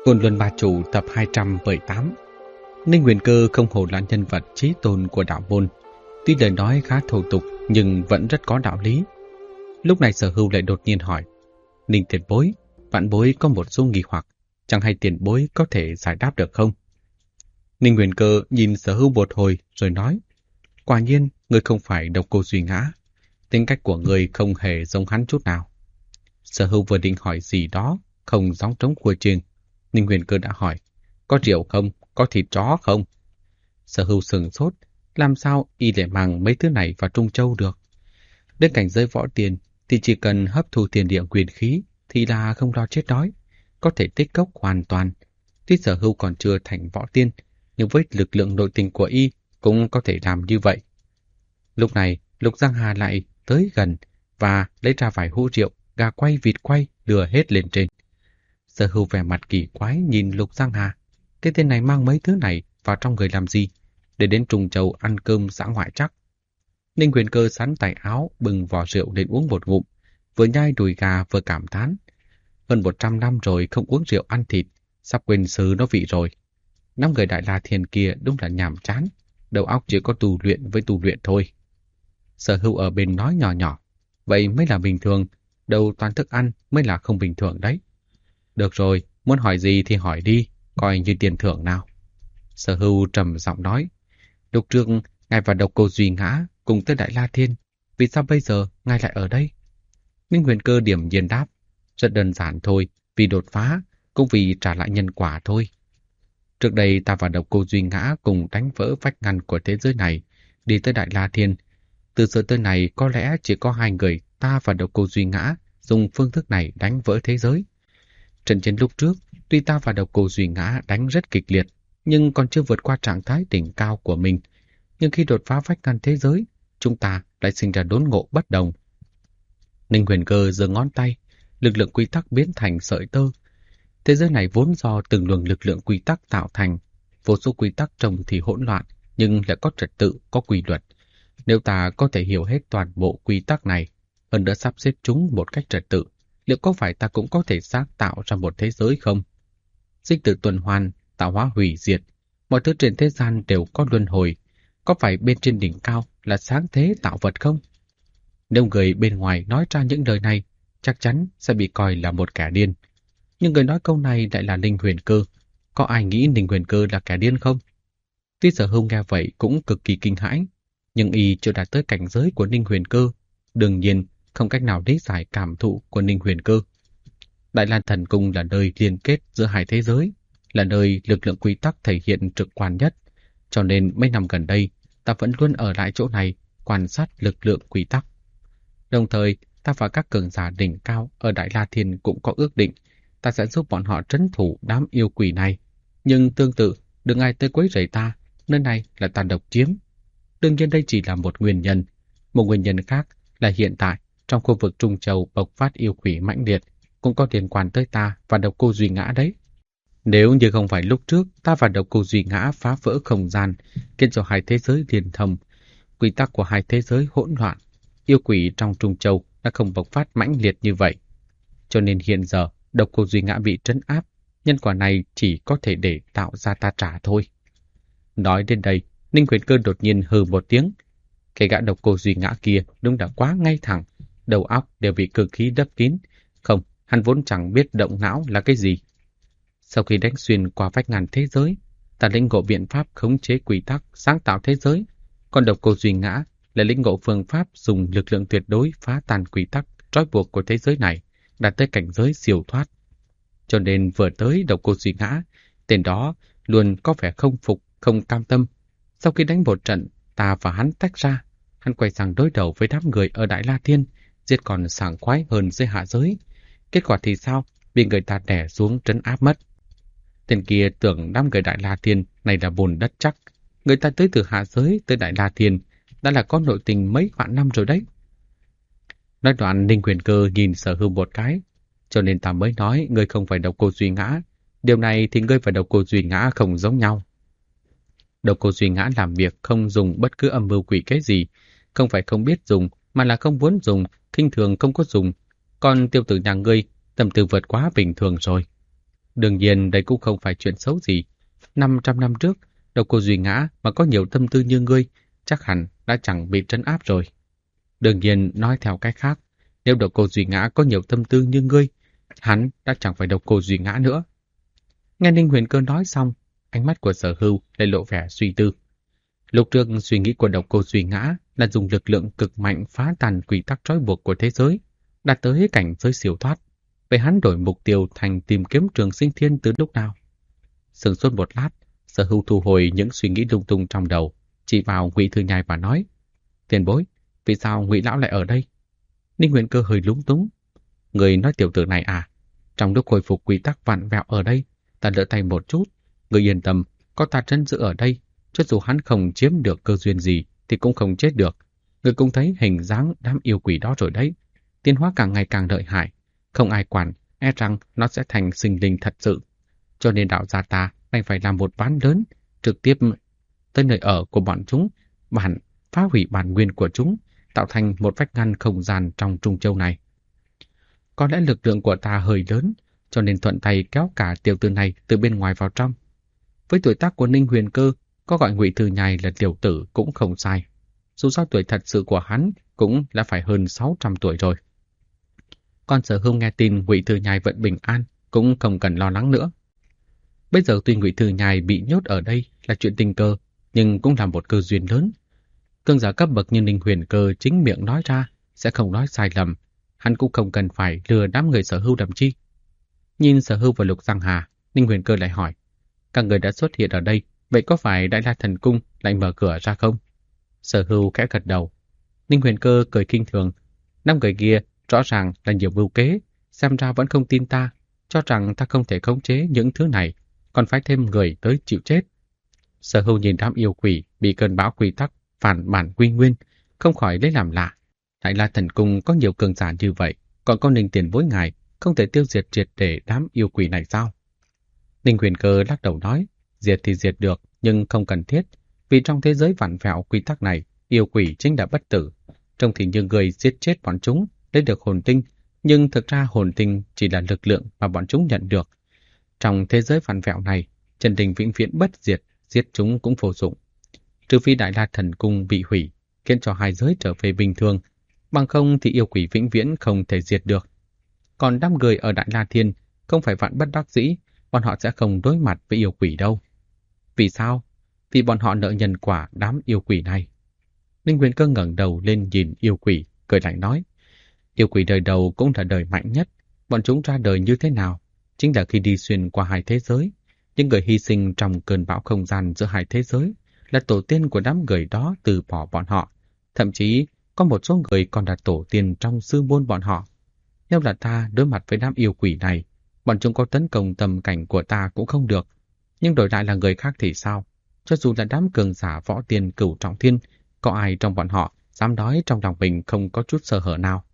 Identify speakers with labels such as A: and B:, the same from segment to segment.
A: Côn Luân Ba Chủ tập 218. Ninh Huyền Cơ không hổ là nhân vật chí tôn của đạo môn. Tuy lời nói khá thô tục nhưng vẫn rất có đạo lý. Lúc này Sở Hưu lại đột nhiên hỏi: Ninh tiền bối, vạn bối có một số nghi hoặc, chẳng hay tiền bối có thể giải đáp được không? Ninh Huyền Cơ nhìn Sở Hưu một hồi rồi nói: Quả nhiên, ngươi không phải độc cô Duy Ngã. Tính cách của ngươi không hề giống hắn chút nào. Sở Hưu vừa định hỏi gì đó, không gióng trống khua chiêng, Ninh Huyền Cơ đã hỏi: Có rượu không? Có thịt chó không? Sở Hưu sừng sốt, làm sao y để mang mấy thứ này vào Trung Châu được? Đến cảnh giới võ tiền thì chỉ cần hấp thu tiền địa quyền khí thì là không lo chết đói, có thể tích cốc hoàn toàn. Tuy Sở Hưu còn chưa thành võ tiên, nhưng với lực lượng nội tình của y cũng có thể làm như vậy. Lúc này, Lục Giang Hà lại tới gần và lấy ra vài hũ rượu, gà quay, vịt quay, đưa hết lên trên. Sở Hưu vẻ mặt kỳ quái nhìn Lục Giang Hà. Cái tên này mang mấy thứ này vào trong người làm gì? Để đến Trung Châu ăn cơm xã ngoại chắc. Ninh Huyền Cơ sắn tay áo, bừng vò rượu lên uống một ngụm, vừa nhai đùi gà vừa cảm thán. Hơn 100 năm rồi không uống rượu ăn thịt, sắp quên sứ nó vị rồi. Năm người Đại La Thiên kia đúng là nhàm chán, đầu óc chỉ có tu luyện với tu luyện thôi. Sở Hưu ở bên nói nhỏ nhỏ: Vậy mới là bình thường, đầu toàn thức ăn mới là không bình thường đấy. Được rồi, muốn hỏi gì thì hỏi đi, coi như tiền thưởng nào. Sở Hưu trầm giọng nói: Lúc trước, ngài và độc cô Duy Ngã cùng tới Đại La Thiên, vì sao bây giờ ngài lại ở đây? Ninh Huyền Cơ điểm nhiên đáp: Rất đơn giản thôi, vì đột phá, cũng vì trả lại nhân quả thôi. Trước đây ta và độc cô Duy Ngã cùng đánh vỡ vách ngăn của thế giới này, đi tới Đại La Thiên. Từ giờ tới này có lẽ chỉ có hai người, ta và độc cô Duy Ngã, dùng phương thức này đánh vỡ thế giới. Trận chiến lúc trước, tuy ta và độc cô Duy Ngã đánh rất kịch liệt, nhưng còn chưa vượt qua trạng thái đỉnh cao của mình. Nhưng khi đột phá vách ngăn thế giới, chúng ta lại sinh ra đốn ngộ bất đồng. Ninh Huyền Cơ giơ ngón tay, lực lượng quy tắc biến thành sợi tơ. Thế giới này vốn do từng luồng lực lượng quy tắc tạo thành, vô số quy tắc trông thì hỗn loạn, nhưng lại có trật tự, có quy luật. Nếu ta có thể hiểu hết toàn bộ quy tắc này, hơn nữa sắp xếp chúng một cách trật tự, liệu có phải ta cũng có thể sáng tạo ra một thế giới không? Sinh tử tuần hoàn, tạo hóa hủy diệt, mọi thứ trên thế gian đều có luân hồi. Có phải bên trên đỉnh cao là sáng thế tạo vật không? Nếu người bên ngoài nói ra những lời này, chắc chắn sẽ bị coi là một kẻ điên. Nhưng người nói câu này lại là Ninh Huyền Cơ. Có ai nghĩ Ninh Huyền Cơ là kẻ điên không? Tuy Sở Hưu nghe vậy cũng cực kỳ kinh hãi, nhưng y chưa đạt tới cảnh giới của Ninh Huyền Cơ, đương nhiên không cách nào lý giải cảm thụ của Ninh Huyền Cơ. Đại Lan Thần Cung là nơi liên kết giữa hai thế giới, là nơi lực lượng quy tắc thể hiện trực quan nhất, cho nên mấy năm gần đây ta vẫn luôn ở lại chỗ này quan sát lực lượng quy tắc. Đồng thời, ta và các cường giả đỉnh cao ở Đại La Thiên cũng có ước định, ta sẽ giúp bọn họ trấn thủ đám yêu quỷ này. Nhưng tương tự, đừng ai tới quấy rầy ta, nơi này là ta độc chiếm. Đương nhiên đây chỉ là một nguyên nhân. Một nguyên nhân khác là hiện tại, trong khu vực Trung Châu bộc phát yêu quỷ mãnh liệt, cũng có liên quan tới ta và độc cô Duy Ngã đấy. Nếu như không phải lúc trước ta và độc cô Duy Ngã phá vỡ không gian, khiến cho hai thế giới liên thông, quy tắc của hai thế giới hỗn loạn, yêu quỷ trong Trung Châu đã không bộc phát mãnh liệt như vậy. Cho nên hiện giờ, độc cô Duy Ngã bị trấn áp, nhân quả này chỉ có thể để tạo ra ta trả thôi. Nói đến đây, Ninh Huyền Cơ đột nhiên hừ một tiếng. Cái gã độc cô Duy Ngã kia đúng là quá ngay thẳng, đầu óc đều bị cực khí đắp kín. Không, hắn vốn chẳng biết động não là cái gì. Sau khi đánh xuyên qua vách ngăn thế giới, ta lĩnh ngộ biện pháp khống chế quy tắc, sáng tạo thế giới. Còn độc cô Duy Ngã là lĩnh ngộ phương pháp dùng lực lượng tuyệt đối phá tan quy tắc trói buộc của thế giới này, đạt tới cảnh giới siêu thoát. Cho nên vừa tới độc cô Duy Ngã, tên đó luôn có vẻ không phục, không cam tâm. Sau khi đánh một trận, ta và hắn tách ra. Hắn quay sang đối đầu với đám người ở Đại La Thiên, giết còn sảng khoái hơn dưới hạ giới. Kết quả thì sao? Bị người ta đè xuống trấn áp mất. Tên kia tưởng đám người Đại La Thiên này là bùn đất chắc. Người ta tới từ hạ giới tới Đại La Thiên đã là có nội tình mấy vạn năm rồi đấy. Nói đoạn Ninh Huyền Cơ nhìn Sở Hưu một cái. Cho nên ta mới nói ngươi không phải độc cô Duy Ngã. Điều này thì ngươi và độc cô Duy Ngã không giống nhau. Độc cô Duy Ngã làm việc không dùng bất cứ âm mưu quỷ kế gì. Không phải không biết dùng, mà là không muốn dùng, khinh thường không có dùng. Còn tiêu tử nhà ngươi, tâm tư vượt quá bình thường rồi. Đương nhiên đây cũng không phải chuyện xấu gì. 500 năm trước, Độc Cô Duy Ngã mà có nhiều tâm tư như ngươi, chắc hẳn đã chẳng bị trấn áp rồi. Đương nhiên, nói theo cách khác, nếu Độc Cô Duy Ngã có nhiều tâm tư như ngươi, hắn đã chẳng phải Độc Cô Duy Ngã nữa. Nghe Ninh Huyền Cơ nói xong, ánh mắt của Sở Hưu lại lộ vẻ suy tư. Lúc trước suy nghĩ của Độc Cô Duy Ngã là dùng lực lượng cực mạnh phá tan quy tắc trói buộc của thế giới, đạt tới cảnh giới siêu thoát. Vậy hắn đổi mục tiêu thành tìm kiếm trường sinh thiên từ lúc nào? Sững sốt một lát, Sở Hưu thu hồi những suy nghĩ lung tung trong đầu, chỉ vào Ngụy Thư Nhai và nói: "Tiền bối, vì sao Ngụy lão lại ở đây?" Ninh Huyền Cơ hơi lúng túng. "Người nói tiểu tử này à? Trong lúc hồi phục quy tắc vặn vẹo ở đây, ta đỡ tay một chút. Người yên tâm, có ta trấn giữ ở đây, cho dù hắn không chiếm được cơ duyên gì thì cũng không chết được. Người cũng thấy hình dáng đám yêu quỷ đó rồi đấy. Tiến hóa càng ngày càng lợi hại, không ai quản, e rằng nó sẽ thành sinh linh thật sự. Cho nên đạo gia ta đành phải làm một ván lớn, trực tiếp tới nơi ở của bọn chúng, phá hủy bản nguyên của chúng, tạo thành một vách ngăn không gian trong Trung Châu này. Có lẽ lực lượng của ta hơi lớn, cho nên thuận tay kéo cả tiểu tử này từ bên ngoài vào trong. Với tuổi tác của Ninh Huyền Cơ, có gọi Ngụy Thư Nhai là tiểu tử cũng không sai. Dù sao tuổi thật sự của hắn cũng đã phải hơn 600 tuổi rồi. Còn Sở Hưu nghe tin Ngụy Thư Nhai vẫn bình an, cũng không cần lo lắng nữa. Bây giờ tuy Ngụy Thư Nhai bị nhốt ở đây là chuyện tình cờ, nhưng cũng là một cơ duyên lớn. Cường giả cấp bậc như Ninh Huyền Cơ chính miệng nói ra sẽ không nói sai lầm, hắn cũng không cần phải lừa đám người Sở Hưu làm chi. Nhìn Sở Hưu và Lục Giang Hà, Ninh Huyền Cơ lại hỏi: "Các người đã xuất hiện ở đây, vậy có phải Đại La Thần Cung lại mở cửa ra không?" Sở Hưu khẽ gật đầu. Ninh Huyền Cơ cười khinh thường: "Năm người kia rõ ràng là nhiều mưu kế, xem ra vẫn không tin ta, cho rằng ta không thể khống chế những thứ này, còn phải thêm người tới chịu chết." Sở Hưu nhìn đám yêu quỷ bị cơn bão quy tắc phản bản quy nguyên, không khỏi lấy làm lạ. Đại La Thần Cung có nhiều cường giả như vậy, còn có Ninh tiền bối ngài không thể tiêu diệt triệt để đám yêu quỷ này sao? Ninh Huyền Cơ lắc đầu nói: "Diệt thì diệt được, nhưng không cần thiết, vì trong thế giới vặn vẹo quy tắc này, yêu quỷ chính là bất tử. Trông thì như người giết chết bọn chúng, lấy được hồn tinh, nhưng thực ra hồn tinh chỉ là lực lượng mà bọn chúng nhận được. Trong thế giới vặn vẹo này, chân linh vĩnh viễn bất diệt, giết chúng cũng vô dụng. Trừ phi Đại La Thần Cung bị hủy, khiến cho hai giới trở về bình thường, bằng không thì yêu quỷ vĩnh viễn không thể diệt được. Còn đám người ở Đại La Thiên không phải vạn bất đắc dĩ, bọn họ sẽ không đối mặt với yêu quỷ đâu." "Vì sao?" "Vì bọn họ nợ nhân quả đám yêu quỷ này." Ninh Huyền Cơ ngẩng đầu lên nhìn yêu quỷ, cười lạnh nói: "Yêu quỷ đời đầu cũng là đời mạnh nhất. Bọn chúng ra đời như thế nào? Chính là khi đi xuyên qua hai thế giới. Những người hy sinh trong cơn bão không gian giữa hai thế giới là tổ tiên của đám người đó từ bỏ bọn họ. Thậm chí có một số người còn là tổ tiên trong sư môn bọn họ. Nếu là ta đối mặt với đám yêu quỷ này, bọn chúng có tấn công tầm cảnh của ta cũng không được. Nhưng đổi lại là người khác thì sao? Cho dù là đám cường giả võ tiên cửu trọng thiên, có ai trong bọn họ dám nói trong lòng mình không có chút sơ hở nào?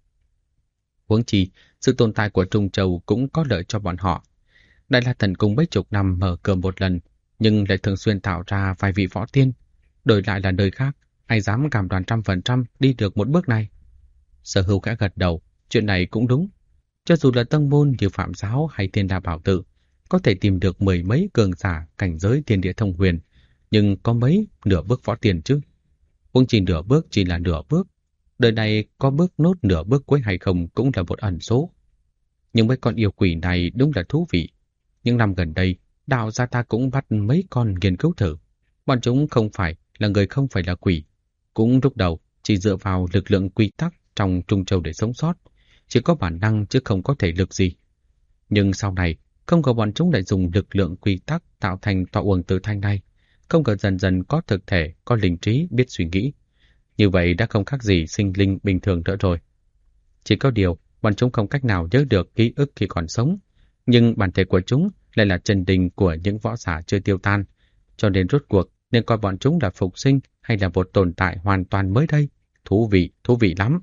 A: Huống chi, sự tồn tại của Trung Châu cũng có lợi cho bọn họ. Đại La Thần Cung mấy chục năm mở cửa một lần, nhưng lại thường xuyên tạo ra vài vị võ tiên. Đổi lại là nơi khác, ai dám cam đoan 100% đi được một bước này?" Sở Hưu khẽ gật đầu, chuyện này cũng đúng. Cho dù là tông môn như Phạm Giáo hay Thiên Đa Bảo Tự, có thể tìm được mười mấy cường giả cảnh giới thiên địa thông huyền, nhưng có mấy nửa bước võ tiên chứ? Huống chỉ nửa bước chỉ là nửa bước. Đời này có bước nốt nửa bước cuối hay không cũng là một ẩn số. Nhưng mấy con yêu quỷ này đúng là thú vị. Những năm gần đây, đạo gia ta cũng bắt mấy con nghiên cứu thử. Bọn chúng không phải là người, không phải là quỷ. Cũng lúc đầu chỉ dựa vào lực lượng quy tắc trong Trung Châu để sống sót. Chỉ có bản năng chứ không có thể lực gì. Nhưng sau này, không ngờ bọn chúng lại dùng lực lượng quy tắc tạo thành tọa uẩn tử thanh này. Không ngờ dần dần có thực thể, có linh trí, biết suy nghĩ. Như vậy đã không khác gì sinh linh bình thường nữa rồi. Chỉ có điều, bọn chúng không cách nào nhớ được ký ức khi còn sống. Nhưng bản thể của chúng lại là chân linh của những võ giả chưa tiêu tan. Cho nên rốt cuộc nên coi bọn chúng là phục sinh hay là một tồn tại hoàn toàn mới đây. Thú vị lắm.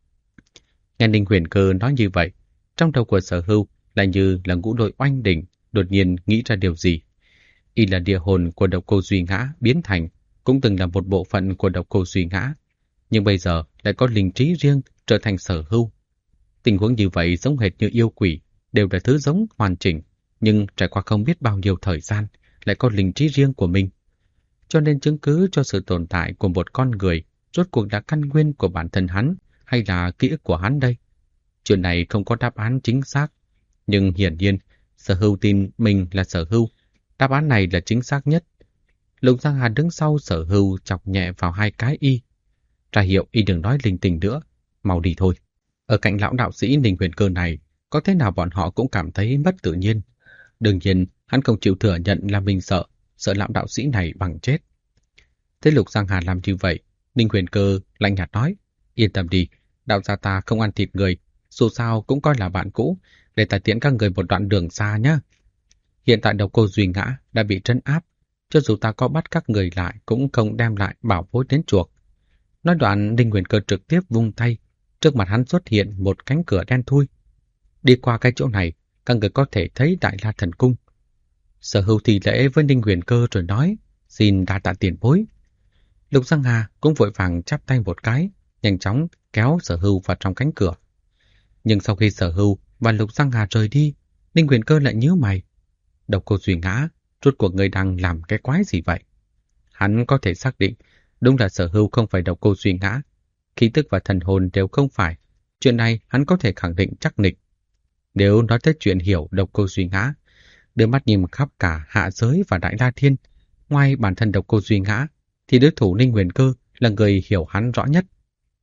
A: Nghe Ninh Huyền Cơ nói như vậy, trong đầu của Sở Hưu lại như là ngũ đội oanh đỉnh, đột nhiên nghĩ ra điều gì. Y là địa hồn của Độc Cô Duy Ngã biến thành, cũng từng là một bộ phận của Độc Cô Duy Ngã, nhưng bây giờ lại có linh trí riêng trở thành Sở Hưu. Tình huống như vậy giống hệt như yêu quỷ, đều là thứ giống hoàn chỉnh, nhưng trải qua không biết bao nhiêu thời gian, lại có linh trí riêng của mình. Cho nên chứng cứ cho sự tồn tại của một con người rốt cuộc là căn nguyên của bản thân hắn hay là ký ức của hắn đây? Chuyện này không có đáp án chính xác, nhưng hiển nhiên Sở Hưu tin mình là Sở Hưu. Đáp án này là chính xác nhất. Lục Giang Hà đứng sau Sở Hưu chọc nhẹ vào 2 cái y. Ra hiệu y đừng nói linh tinh nữa, mau đi thôi. Ở cạnh lão đạo sĩ Ninh Huyền Cơ này, có thế nào bọn họ cũng cảm thấy mất tự nhiên. Đương nhiên, hắn không chịu thừa nhận là mình sợ lão đạo sĩ này bằng chết. Thế Lục Giang Hà làm như vậy, Ninh Huyền Cơ lạnh nhạt nói, yên tâm đi, đạo gia ta không ăn thịt người, dù sao cũng coi là bạn cũ, để ta tiễn các người một đoạn đường xa nhé. Hiện tại Độc Cô Duy Ngã đã bị trấn áp, cho dù ta có bắt các người lại cũng không đem lại bảo bối đến chuộc. Nói đoạn, Ninh Huyền Cơ trực tiếp vung tay, trước mặt hắn xuất hiện một cánh cửa đen thui. Đi qua cái chỗ này, các người có thể thấy Đại La Thần Cung. Sở Hưu thi lễ với Ninh Huyền Cơ rồi nói, xin đa tạ tiền bối. Lục Giang Hà cũng vội vàng chắp tay một cái, nhanh chóng kéo Sở Hưu vào trong cánh cửa. Nhưng sau khi Sở Hưu và Lục Giang Hà rời đi, Ninh Huyền Cơ lại nhíu mày. Độc Cô Duy Ngã, rốt cuộc người đang làm cái quái gì vậy? Hắn có thể xác định, đúng là Sở Hưu không phải Độc Cô Duy Ngã. Khí tức và thần hồn đều không phải. Chuyện này hắn có thể khẳng định chắc nịch. Nếu nói tới chuyện hiểu Độc Cô Duy Ngã, đưa mắt nhìn khắp cả hạ giới và Đại La Thiên, ngoài bản thân Độc Cô Duy Ngã, thì đối thủ Ninh Huyền Cơ là người hiểu hắn rõ nhất.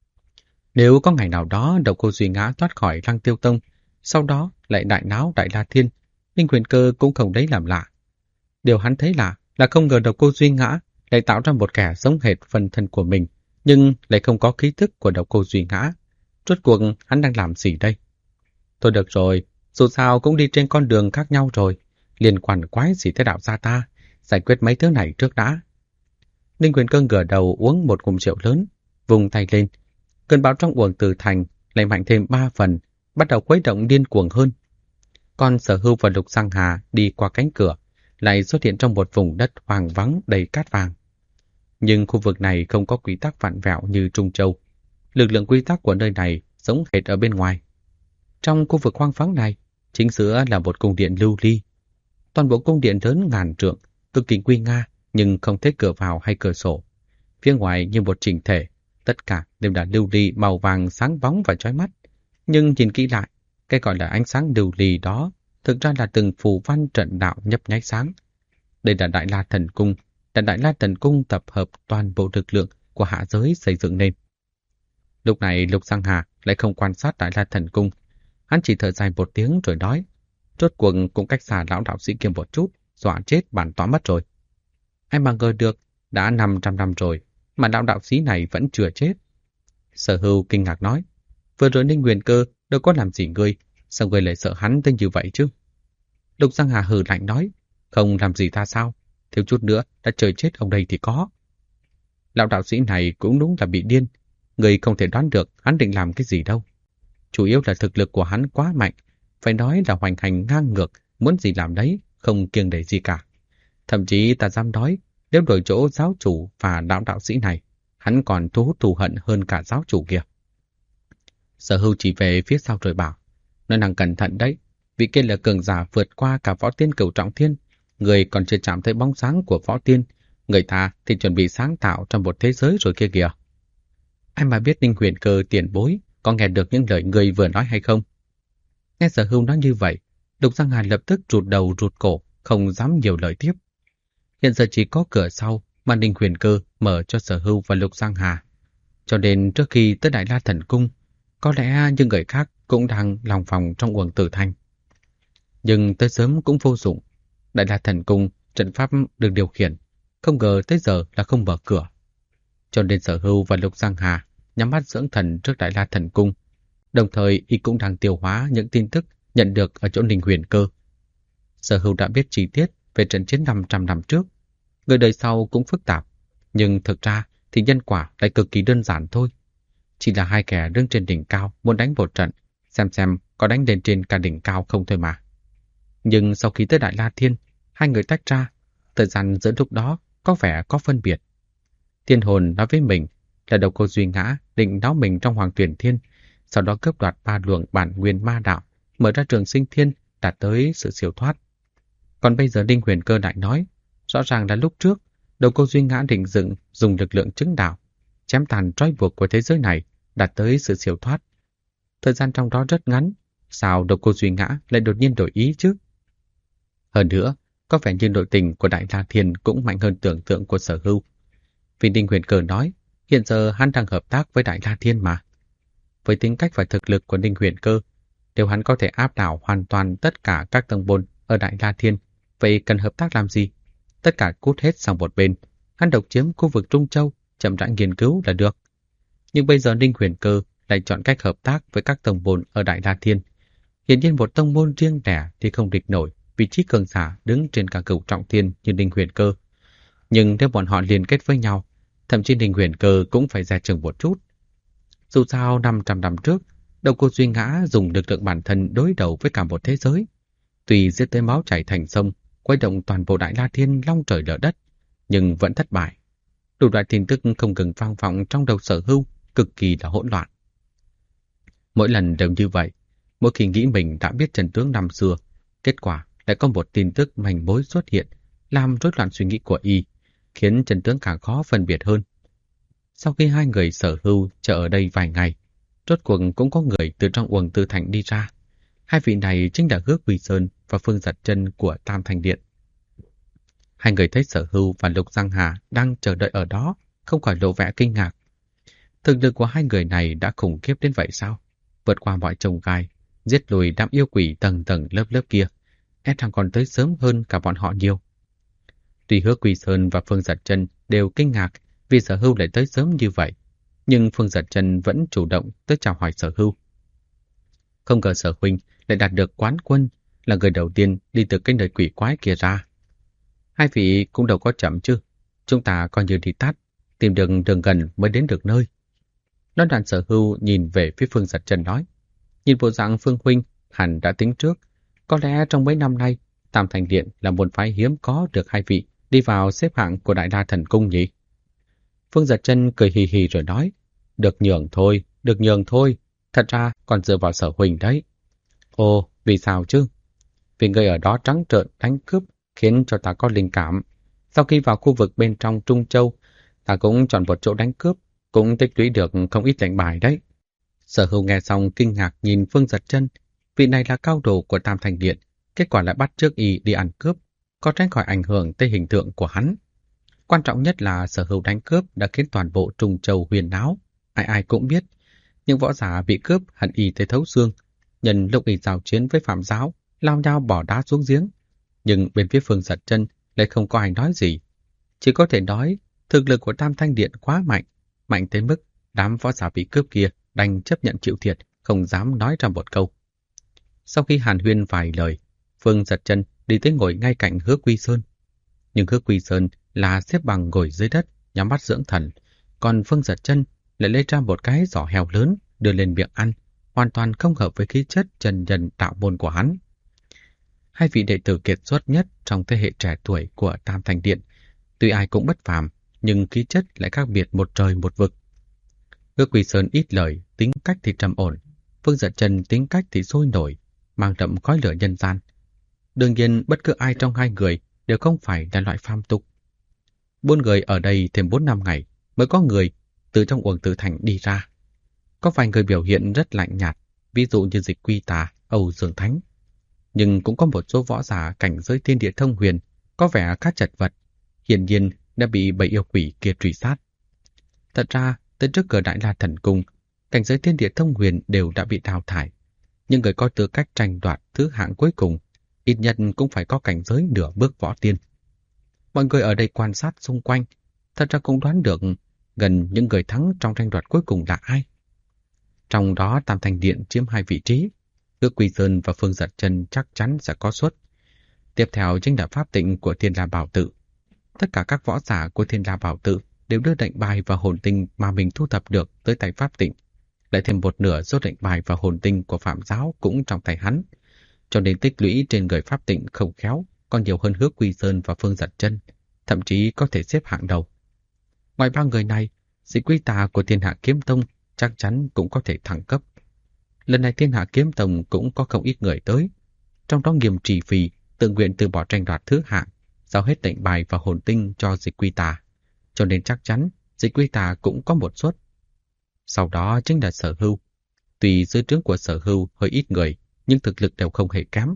A: Nếu có ngày nào đó Độc Cô Duy Ngã thoát khỏi Lăng Tiêu Tông, sau đó lại đại náo Đại La Thiên, Ninh Huyền Cơ cũng không lấy làm lạ. Điều hắn thấy lạ là không ngờ Độc Cô Duy Ngã lại tạo ra một kẻ giống hệt phần thân của mình, nhưng lại không có khí thức của Độc Cô Duy Ngã. Rốt cuộc hắn đang làm gì đây? Thôi được rồi, dù sao cũng đi trên con đường khác nhau rồi, liên quan quái gì tới đạo gia ta, giải quyết mấy thứ này trước đã. Ninh Huyền Cơ ngửa đầu uống một ngụm rượu lớn, vùng tay lên. Cơn bão trong uổng Từ Thành lại mạnh thêm 3 phần, bắt đầu khuấy động điên cuồng hơn. Còn Sở Hưu và Lục Giang Hà đi qua cánh cửa, lại xuất hiện trong một vùng đất hoang vắng đầy cát vàng. Nhưng khu vực này không có quy tắc vặn vẹo như Trung Châu. Lực lượng quy tắc của nơi này giống hệt ở bên ngoài. Trong khu vực hoang vắng này, chính giữa là một cung điện lưu ly. Toàn bộ cung điện lớn ngàn trượng, cực kỳ nguy nga, nhưng không thấy cửa vào hay cửa sổ. Phía ngoài như một chỉnh thể, tất cả đều là lưu ly màu vàng sáng bóng và chói mắt. Nhưng nhìn kỹ lại, cái gọi là ánh sáng lưu ly đó thực ra là từng phù văn trận đạo nhấp nháy sáng. Đây là Đại La Thần Cung, là Đại La Thần Cung tập hợp toàn bộ lực lượng của hạ giới xây dựng nên. Lúc này Lục Giang Hà lại không quan sát Đại La Thần Cung. Hắn chỉ thở dài một tiếng rồi nói, rốt cuộc cũng cách xa lão đạo sĩ kia một chút, dọa chết bản tỏa mất rồi. Ai mà ngờ được, đã 500 năm rồi, mà lão đạo sĩ này vẫn chưa chết. Sở Hưu kinh ngạc nói, vừa rồi Ninh Huyền Cơ đâu có làm gì ngươi, sao ngươi lại sợ hắn tới như vậy chứ? Lục Giang Hà hừ lạnh nói, không làm gì ta sao, thiếu chút nữa đã chơi chết ông đây thì có. Lão đạo sĩ này cũng đúng là bị điên, ngươi không thể đoán được hắn định làm cái gì đâu. Chủ yếu là thực lực của hắn quá mạnh, phải nói là hoành hành ngang ngược, muốn gì làm đấy, không kiêng nể gì cả. Thậm chí ta dám nói, nếu đổi chỗ giáo chủ và lão đạo sĩ này, hắn còn thu hút thù hận hơn cả giáo chủ kia. Sở Hưu chỉ về phía sau rồi bảo, nói năng cẩn thận đấy, vị kia là cường giả vượt qua cả võ tiên cửu trọng thiên, người còn chưa chạm thấy bóng sáng của võ tiên, người ta thì chuẩn bị sáng tạo trong một thế giới rồi kia kìa. Ai mà biết Ninh Huyền Cơ tiền bối có nghe được những lời người vừa nói hay không? Nghe Sở Hưu nói như vậy, Lục Giang Hà lập tức rụt đầu rụt cổ, không dám nhiều lời tiếp. Hiện giờ chỉ có cửa sau mà Ninh Huyền Cơ mở cho Sở Hưu và Lục Giang Hà. Cho nên trước khi tới Đại La Thần Cung, có lẽ những người khác cũng đang lòng vòng trong uổng Tử Thành. Nhưng tới sớm cũng vô dụng. Đại La Thần Cung, trận pháp được điều khiển, không ngờ tới giờ là không mở cửa. Cho nên Sở Hưu và Lục Giang Hà nhắm mắt dưỡng thần trước Đại La Thần Cung. Đồng thời y cũng đang tiêu hóa những tin tức nhận được ở chỗ Ninh Huyền Cơ. Sở Hưu đã biết chi tiết về trận chiến 500 năm trước. Người đời sau cũng phức tạp, nhưng thực ra thì nhân quả lại cực kỳ đơn giản thôi. Chỉ là hai kẻ đứng trên đỉnh cao muốn đánh một trận, xem có đánh lên trên cả đỉnh cao không thôi mà. Nhưng sau khi tới Đại La Thiên, hai người tách ra, thời gian giữa lúc đó có vẻ có phân biệt. Thiên hồn nói với mình là Độc Cô Duy Ngã định náo mình trong Hoàng Tuyển Thiên, sau đó cướp đoạt 3 luồng bản nguyên ma đạo, mở ra trường sinh thiên, đạt tới sự siêu thoát. Còn bây giờ Đinh Huyền Cơ lại nói, rõ ràng là lúc trước, Đầu Cô Duy Ngã định dựng dùng lực lượng chứng đạo, chém tàn trói buộc của thế giới này, đạt tới sự siêu thoát. Thời gian trong đó rất ngắn, sao Đầu Cô Duy Ngã lại đột nhiên đổi ý chứ? Hơn nữa, có vẻ như nội tình của Đại La Thiên cũng mạnh hơn tưởng tượng của Sở Hưu. Vì Đinh Huyền Cơ nói, hiện giờ hắn đang hợp tác với Đại La Thiên mà. Với tính cách và thực lực của Đinh Huyền Cơ, nếu hắn có thể áp đảo hoàn toàn tất cả các tông môn ở Đại La Thiên, vậy cần hợp tác làm gì? Tất cả cút hết sang một bên, hắn độc chiếm khu vực Trung Châu, chậm rãi nghiên cứu là được. Nhưng bây giờ Đinh Huyền Cơ lại chọn cách hợp tác với các tông môn ở Đại La Thiên. Hiển nhiên một tông môn riêng lẻ thì không địch nổi vị trí cường giả đứng trên cả cửu trọng thiên như Đinh Huyền Cơ. Nhưng nếu bọn họ liên kết với nhau, thậm chí Đinh Huyền Cơ cũng phải dè chừng một chút. Dù sao 500 năm trước, Đầu Cô Duy Ngã dùng lực lượng bản thân đối đầu với cả một thế giới. Tuy giết tới máu chảy thành sông, quấy động toàn bộ Đại La Thiên long trời lở đất, nhưng vẫn thất bại. Đủ loại tin tức không ngừng vang vọng trong đầu Sở Hưu, cực kỳ là hỗn loạn. Mỗi lần đều như vậy, mỗi khi nghĩ mình đã biết chân tướng năm xưa, kết quả lại có một tin tức manh mối xuất hiện, làm rối loạn suy nghĩ của y, khiến chân tướng càng khó phân biệt hơn. Sau khi hai người Sở Hưu chờ ở đây vài ngày, rốt cuộc cũng có người từ trong Uổng Tư Thành đi ra. Hai vị này chính là Hứa Quỳ Sơn và Phương Giật Chân của Tam Thành Điện. Hai người thấy Sở Hưu và Lục Giang Hà đang chờ đợi ở đó, không khỏi lộ vẻ kinh ngạc. Thực lực của hai người này đã khủng khiếp đến vậy sao? Vượt qua mọi chông gai, giết lùi đám yêu quỷ tầng tầng lớp lớp kia, e rằng còn tới sớm hơn cả bọn họ nhiều. Tuy Hứa Quỳ Sơn và Phương Giật Chân đều kinh ngạc vì Sở Hưu lại tới sớm như vậy, nhưng Phương Giật Chân vẫn chủ động tới chào hỏi Sở Hưu. Không ngờ Sở huynh lại đạt được quán quân, là người đầu tiên đi từ cái nơi quỷ quái kia ra. Hai vị cũng đâu có chậm chứ, chúng ta coi như đi tắt, tìm được đường gần mới đến được nơi. Nói đoạn Sở Hưu nhìn về phía Phương Giật Chân nói, nhìn bộ dạng Phương huynh hẳn đã tính trước, có lẽ trong mấy năm nay Tam Thành Điện là một phái hiếm có được hai vị đi vào xếp hạng của Đại Đa Thần Cung nhỉ? Phương Giật Chân cười hì hì rồi nói, được nhường thôi, được nhường thôi, thật ra còn dựa vào Sở huynh đấy. Ồ, vì sao chứ? Vì người ở đó trắng trợn đánh cướp khiến cho ta có linh cảm. Sau khi vào khu vực bên trong Trung Châu, ta cũng chọn một chỗ đánh cướp, cũng tích lũy được không ít lệnh bài đấy. Sở Hưu nghe xong kinh ngạc nhìn Phương Giật Chân, vị này là cao đồ của Tam Thành Điện, kết quả lại bắt trước y đi ăn cướp, có tránh khỏi ảnh hưởng tới hình tượng của hắn. Quan trọng nhất là Sở Hưu đánh cướp đã khiến toàn bộ Trung Châu huyền náo, ai ai cũng biết. Những võ giả bị cướp hận y tới thấu xương, nhân lúc y giao chiến với Phạm Giáo, lao nhau bỏ đá xuống giếng. Nhưng bên phía Phương Giật Chân lại không có ai nói gì. Chỉ có thể nói, thực lực của Tam Thanh Điện quá mạnh, mạnh tới mức đám võ giả bị cướp kia đành chấp nhận chịu thiệt, không dám nói ra một câu. Sau khi hàn huyên vài lời, Phương Giật Chân đi tới ngồi ngay cạnh Hứa Quy Sơn. Nhưng Hứa Quy Sơn là xếp bằng ngồi dưới đất, nhắm mắt dưỡng thần, còn Phương Giật Chân lại lấy ra một cái giỏ heo lớn đưa lên miệng ăn, hoàn toàn không hợp với khí chất trần nhân đạo môn của hắn. Hai vị đệ tử kiệt xuất nhất trong thế hệ trẻ tuổi của Tam Thành Điện, tuy ai cũng bất phàm, nhưng khí chất lại khác biệt một trời một vực. Hứa Quỳ Sơn ít lời, tính cách thì trầm ổn, Phương Giật Chân tính cách thì sôi nổi, mang đậm khói lửa nhân gian. Đương nhiên bất cứ ai trong hai người đều không phải là loại phàm tục. 4 người ở đây thêm 4-5 ngày mới có người từ trong Uổng Tử Thành đi ra. Có vài người biểu hiện rất lạnh nhạt, ví dụ như Dịch Quy Tà, Âu Dương Thánh. Nhưng cũng có một số võ giả cảnh giới thiên địa thông huyền có vẻ khá chật vật, hiển nhiên đã bị bầy yêu quỷ kia truy sát. Thật ra, tới trước cửa Đại La Thần Cung, cảnh giới thiên địa thông huyền đều đã bị đào thải. Nhưng người có tư cách tranh đoạt thứ hạng cuối cùng, ít nhất cũng phải có cảnh giới nửa bước võ tiên. Mọi người ở đây quan sát xung quanh, thật ra cũng đoán được gần những người thắng trong tranh đoạt cuối cùng là ai. Trong đó Tam Thành Điện chiếm 2 vị trí, Hứa Quy Sơn và Phương Giật Chân chắc chắn sẽ có suất. Tiếp theo chính là pháp tịnh của Thiên La Bảo Tự. Tất cả các võ giả của Thiên La Bảo Tự đều đưa lệnh bài và hồn tinh mà mình thu thập được tới tay pháp tịnh. Lại thêm một nửa số lệnh bài và hồn tinh của Phạm Giáo cũng trong tay hắn. Cho nên tích lũy trên người pháp tịnh không khéo còn nhiều hơn Hứa Quy Sơn và Phương Giật Chân, thậm chí có thể xếp hạng đầu. Ngoài 3 người này, Dịch Quy Tà của Thiên Hạ Kiếm Tông chắc chắn cũng có thể thăng cấp. Lần này Thiên Hạ Kiếm Tông cũng có không ít người tới, trong đó Nghiêm Trì Phì tự nguyện từ bỏ tranh đoạt thứ hạng, giao hết lệnh bài và hồn tinh cho Dịch Quy Tà, cho nên chắc chắn Dịch Quy Tà cũng có một suất. Sau đó chính là Sở Hưu. Tuy dưới trướng của Sở Hưu hơi ít người, nhưng thực lực đều không hề kém.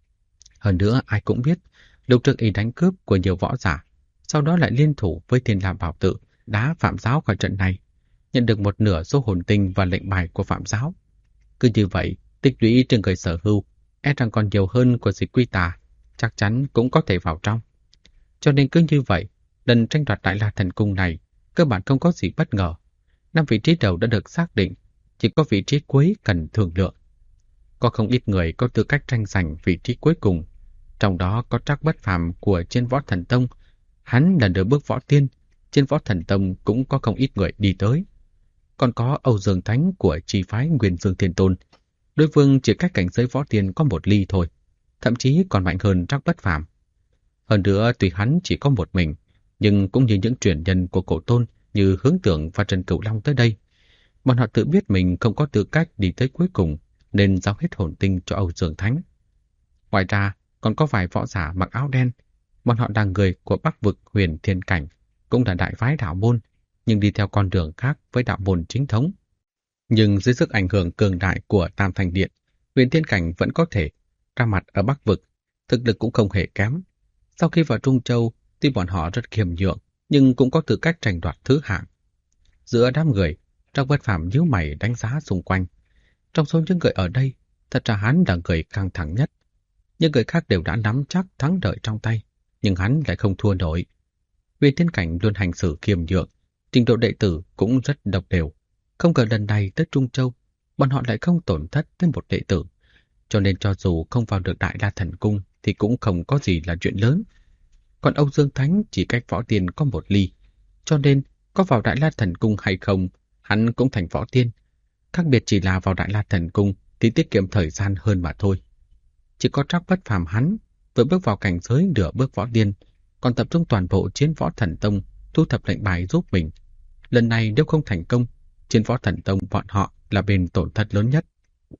A: Hơn nữa ai cũng biết, lúc trước y đánh cướp của nhiều võ giả, sau đó lại liên thủ với Thiên La Bảo Tự đá Phạm Giáo khỏi trận này, nhận được một nửa số hồn tinh và lệnh bài của Phạm Giáo. Cứ như vậy, tích lũy trên người Sở Hưu e rằng còn nhiều hơn của Dịch Quy Tà, chắc chắn cũng có thể vào trong. Cho nên cứ như vậy, lần tranh đoạt Đại La Thần Cung này cơ bản không có gì bất ngờ. 5 vị trí đầu đã được xác định, chỉ có vị trí cuối cần thương lượng. Có không ít người có tư cách tranh giành vị trí cuối cùng, trong đó có Trác Bất Phàm của trên Võ Thần Tông. Hắn là nửa bước võ tiên, trên Võ Thần Tông cũng có không ít người đi tới. Còn có Âu Dương Thánh của chi phái Nguyên Dương Thiên Tôn. Đối phương chỉ cách cảnh giới võ tiên có một ly thôi, thậm chí còn mạnh hơn Trác Bất Phàm. Hơn nữa tuy hắn chỉ có một mình, nhưng cũng như những truyền nhân của cổ tôn như Hướng Tưởng và Trần Cửu Long tới đây, bọn họ tự biết mình không có tư cách đi tới cuối cùng, nên giao hết hồn tinh cho Âu Dương Thánh. Ngoài ra, còn có vài võ giả mặc áo đen, bọn họ là người của Bắc vực Huyền Thiên Cảnh, cũng là đại phái đạo môn, nhưng đi theo con đường khác với đạo môn chính thống. Nhưng dưới sức ảnh hưởng cường đại của Tam Thanh Điện, Huyền Thiên Cảnh vẫn có thể ra mặt ở Bắc vực, thực lực cũng không hề kém. Sau khi vào Trung Châu, tuy bọn họ rất khiêm nhượng, nhưng cũng có tư cách tranh đoạt thứ hạng. Giữa đám người, Trác Bất Phàm nhíu mày đánh giá xung quanh. Trong số những người ở đây, thật ra hắn là người căng thẳng nhất. Những người khác đều đã nắm chắc thắng lợi trong tay, nhưng hắn lại không thua nổi. Huyền Thiên Cảnh luôn hành xử khiêm nhượng, trình độ đệ tử cũng rất độc đều. Không ngờ lần này tới Trung Châu, bọn họ lại không tổn thất tới một đệ tử. Cho nên cho dù không vào được Đại La Thần Cung thì cũng không có gì là chuyện lớn. Còn Âu Dương Thánh chỉ cách võ tiên có một ly, cho nên có vào Đại La Thần Cung hay không, hắn cũng thành võ tiên. Khác biệt chỉ là vào Đại La Thần Cung thì tiết kiệm thời gian hơn mà thôi. Chỉ có Trác Bất Phàm hắn vừa bước vào cảnh giới nửa bước võ tiên, còn tập trung toàn bộ Chiến Võ Thần Tông thu thập lệnh bài giúp mình. Lần này nếu không thành công, Chiến Võ Thần Tông bọn họ là bên tổn thất lớn nhất.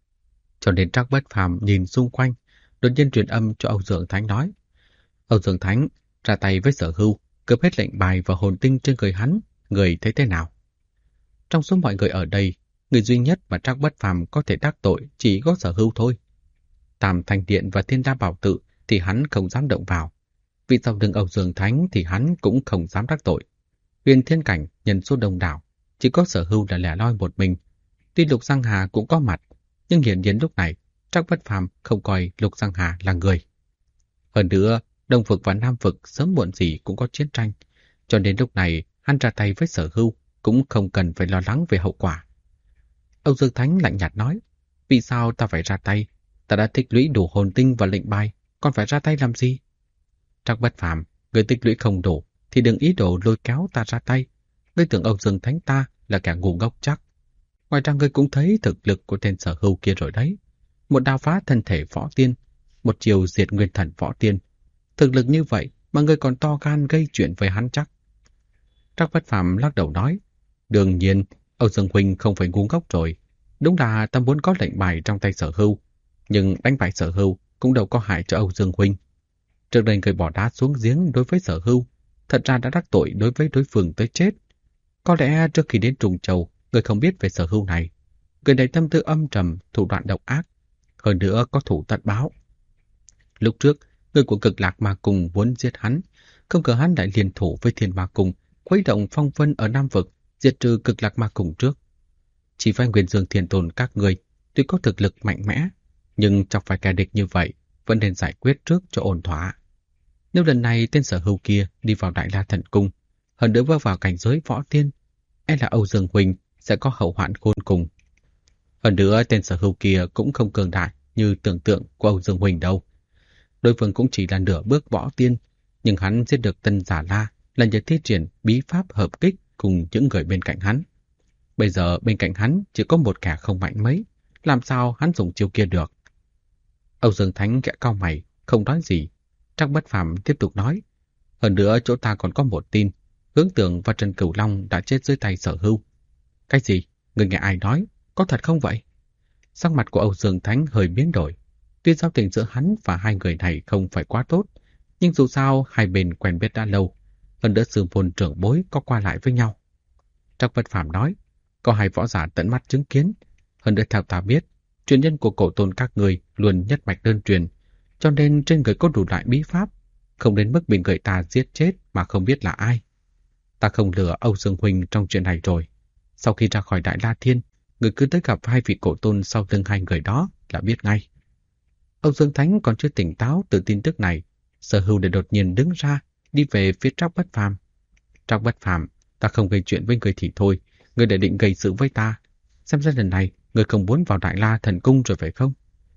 A: Cho nên Trác Bất Phàm nhìn xung quanh, đột nhiên truyền âm cho Âu Dương Thánh nói: Âu Dương Thánh, ra tay với Sở Hưu, cướp hết lệnh bài và hồn tinh trên người hắn, người thấy thế nào? Trong số mọi người ở đây, người duy nhất mà Trác Bất Phàm có thể đắc tội chỉ có Sở Hưu thôi. Tam Thanh Điện và Thiên La Bảo Tự thì hắn không dám động vào. Vì sau lưng Âu Dương Thánh thì hắn cũng không dám đắc tội. Huyền Thiên Cảnh nhân số đông đảo, chỉ có Sở Hưu là lẻ loi một mình. Tuy Lục Giang Hà cũng có mặt, nhưng hiển nhiên lúc này Trác Bất Phàm không coi Lục Giang Hà là người. Hơn nữa, Đông vực và Nam vực sớm muộn gì cũng có chiến tranh, cho nên lúc này hắn ra tay với Sở Hưu cũng không cần phải lo lắng về hậu quả. Âu Dương Thánh lạnh nhạt nói: Vì sao ta phải ra tay? Ta đã tích lũy đủ hồn tinh và lệnh bài, còn phải ra tay làm gì? Trác Bất Phàm, người tích lũy không đủ thì đừng ý đồ lôi kéo ta ra tay. Ngươi tưởng Âu Dương Thánh ta là kẻ ngu ngốc chắc. Ngoài ra ngươi cũng thấy thực lực của tên Sở Hưu kia rồi đấy. Một đao phá thân thể võ tiên, một chiều diệt nguyên thần võ tiên. Thực lực như vậy mà ngươi còn to gan gây chuyện với hắn chắc? Trác Bất Phàm lắc đầu nói: Đương nhiên, Âu Dương huynh không phải ngu ngốc rồi. Đúng là ta muốn có lệnh bài trong tay Sở Hưu, nhưng đánh bại Sở Hưu cũng đâu có hại cho Âu Dương huynh. Trước đây người bỏ đá xuống giếng đối với Sở Hưu, thật ra đã đắc tội đối với đối phương tới chết. Có lẽ trước khi đến Trùng Châu, người không biết về Sở Hưu này. Người này tâm tư âm trầm, thủ đoạn độc ác, hơn nữa có thủ tận báo. Lúc trước, người của Cực Lạc Ma Cung muốn giết hắn, không ngờ hắn lại liên thủ với Thiên Ma Cung, khuấy động phong vân ở Nam vực, diệt trừ Cực Lạc Ma Cung trước. Chỉ phải Nguyên Dương Thiên Tôn các người tuy có thực lực mạnh mẽ, nhưng chọc phải kẻ địch như vậy vẫn nên giải quyết trước cho ổn thỏa. Nếu lần này tên Sở Hưu kia đi vào Đại La Thần Cung, hơn nữa bước vào cảnh giới võ tiên, e là Âu Dương huynh sẽ có hậu hoạn khôn cùng. Hơn nữa tên Sở Hưu kia cũng không cường đại như tưởng tượng của Âu Dương huynh đâu. Đối phương cũng chỉ là nửa bước võ tiên, nhưng hắn giết được Tân Giả La là nhờ thi triển bí pháp hợp kích cùng những người bên cạnh hắn. Bây giờ bên cạnh hắn chỉ có một kẻ không mạnh mấy, làm sao hắn dùng chiêu kia được? Âu Dương Thánh khẽ cau mày, không nói gì. Trác Bất Phàm tiếp tục nói: Hơn nữa chỗ ta còn có một tin, Hướng Tưởng và Trần Cửu Long đã chết dưới tay Sở Hưu. Cái gì? Người nghe ai nói? Có thật không vậy? Sắc mặt của Âu Dương Thánh hơi biến đổi. Tuy giao tình giữa hắn và hai người này không phải quá tốt, nhưng dù sao hai bên quen biết đã lâu, hơn nữa sư môn trưởng bối có qua lại với nhau. Trác Bất Phàm nói, có hai võ giả tận mắt chứng kiến, hơn nữa theo ta biết, truyền nhân của cổ tôn các người luôn nhất mạch đơn truyền, cho nên trên người có đủ loại bí pháp, không đến mức bị người ta giết chết mà không biết là ai. Ta không lừa Âu Dương Huynh trong chuyện này rồi. Sau khi ra khỏi Đại La Thiên, người cứ tới gặp hai vị cổ tôn sau lưng hai người đó là biết ngay. Âu Dương Thánh còn chưa tỉnh táo từ tin tức này, Sở Hưu để đột nhiên đứng ra, đi về phía Trác Bất Phàm. Trác Bất Phàm, ta không gây chuyện với người thì thôi, người đã định gây sự với ta. Xem ra lần này, người không muốn vào Đại La Thần Cung rồi phải không?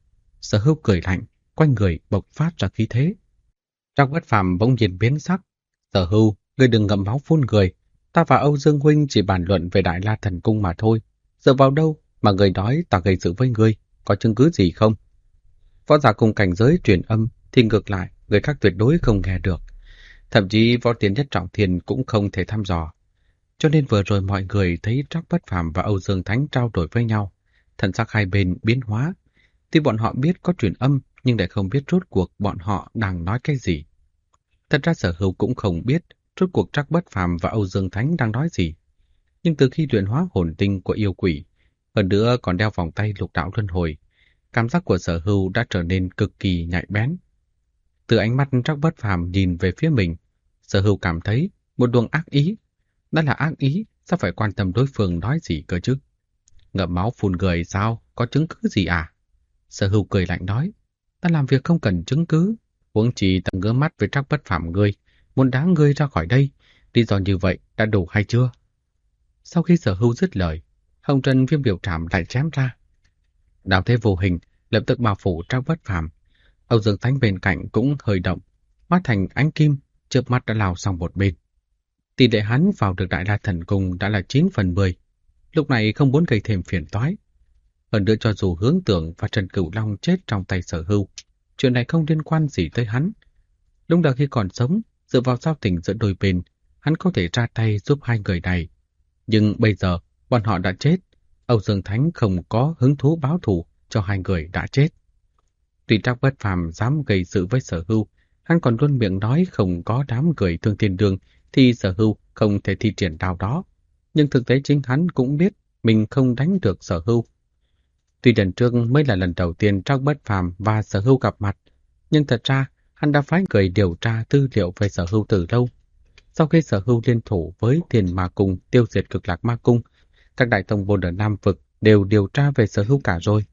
A: Sở Hưu cười lạnh, quanh người bộc phát ra khí thế. Trác Bất Phàm bỗng nhiên biến sắc. Sở Hưu, người đừng ngậm máu phun người. Ta và Âu Dương Huynh chỉ bàn luận về Đại La Thần Cung mà thôi. Dựa vào đâu mà người nói ta gây sự với người? Có chứng cứ gì không? Võ giả cùng cảnh giới truyền âm thì ngược lại, người khác tuyệt đối không nghe được. Thậm chí võ tiến nhất trọng thiên cũng không thể thăm dò. Cho nên vừa rồi mọi người thấy Trác Bất Phàm và Âu Dương Thánh trao đổi với nhau, thần sắc hai bên biến hóa. Tuy bọn họ biết có truyền âm, nhưng lại không biết rốt cuộc bọn họ đang nói cái gì. Thật ra Sở Hưu cũng không biết rốt cuộc Trác Bất Phàm và Âu Dương Thánh đang nói gì. Nhưng từ khi luyện hóa hồn tinh của yêu quỷ, hơn nữa còn đeo vòng tay lục đạo luân hồi, cảm giác của Sở Hưu đã trở nên cực kỳ nhạy bén. Từ ánh mắt Trác Bất Phàm nhìn về phía mình, Sở Hưu cảm thấy một luồng ác ý. Đó là ác ý, sao phải quan tâm đối phương nói gì cơ chứ? Ngậm máu phun người sao? Có chứng cứ gì à? Sở Hưu cười lạnh nói, ta làm việc không cần chứng cứ, huống chi ta ngứa mắt với Trác Bất Phàm ngươi, muốn đá ngươi ra khỏi đây, lý do như vậy đã đủ hay chưa? Sau khi Sở Hưu dứt lời, hồng trần viêm biểu trảm lại chém ra. Đạo thế vô hình lập tức bao phủ Trác Bất Phàm. Âu Dương Thánh bên cạnh cũng hơi động, hóa thành ánh kim, chớp mắt đã lao sang một bên. Tỷ lệ hắn vào được Đại La Thần Cung đã là 9/10, lúc này không muốn gây thêm phiền toái. Hơn nữa cho dù Hướng Tưởng và Trần Cửu Long chết trong tay Sở Hưu, chuyện này không liên quan gì tới hắn. Lúc đó khi còn sống, dựa vào giao tình giữa đôi bên, hắn có thể ra tay giúp hai người này. Nhưng bây giờ, bọn họ đã chết, Âu Dương Thánh không có hứng thú báo thù cho hai người đã chết. Tuy Trác Bất Phàm dám gây sự với Sở Hưu, hắn còn luôn miệng nói không có đám người thương thiên đường thì Sở Hưu không thể thi triển đao đó. Nhưng thực tế chính hắn cũng biết mình không đánh được Sở Hưu. Tuy lần trước mới là lần đầu tiên Trác Bất Phàm và Sở Hưu gặp mặt, nhưng thật ra hắn đã phái người điều tra tư liệu về Sở Hưu từ lâu. Sau khi Sở Hưu liên thủ với Thiên Ma Cung tiêu diệt Cực Lạc Ma Cung, các đại tông môn ở Nam Vực đều điều tra về Sở Hưu cả rồi.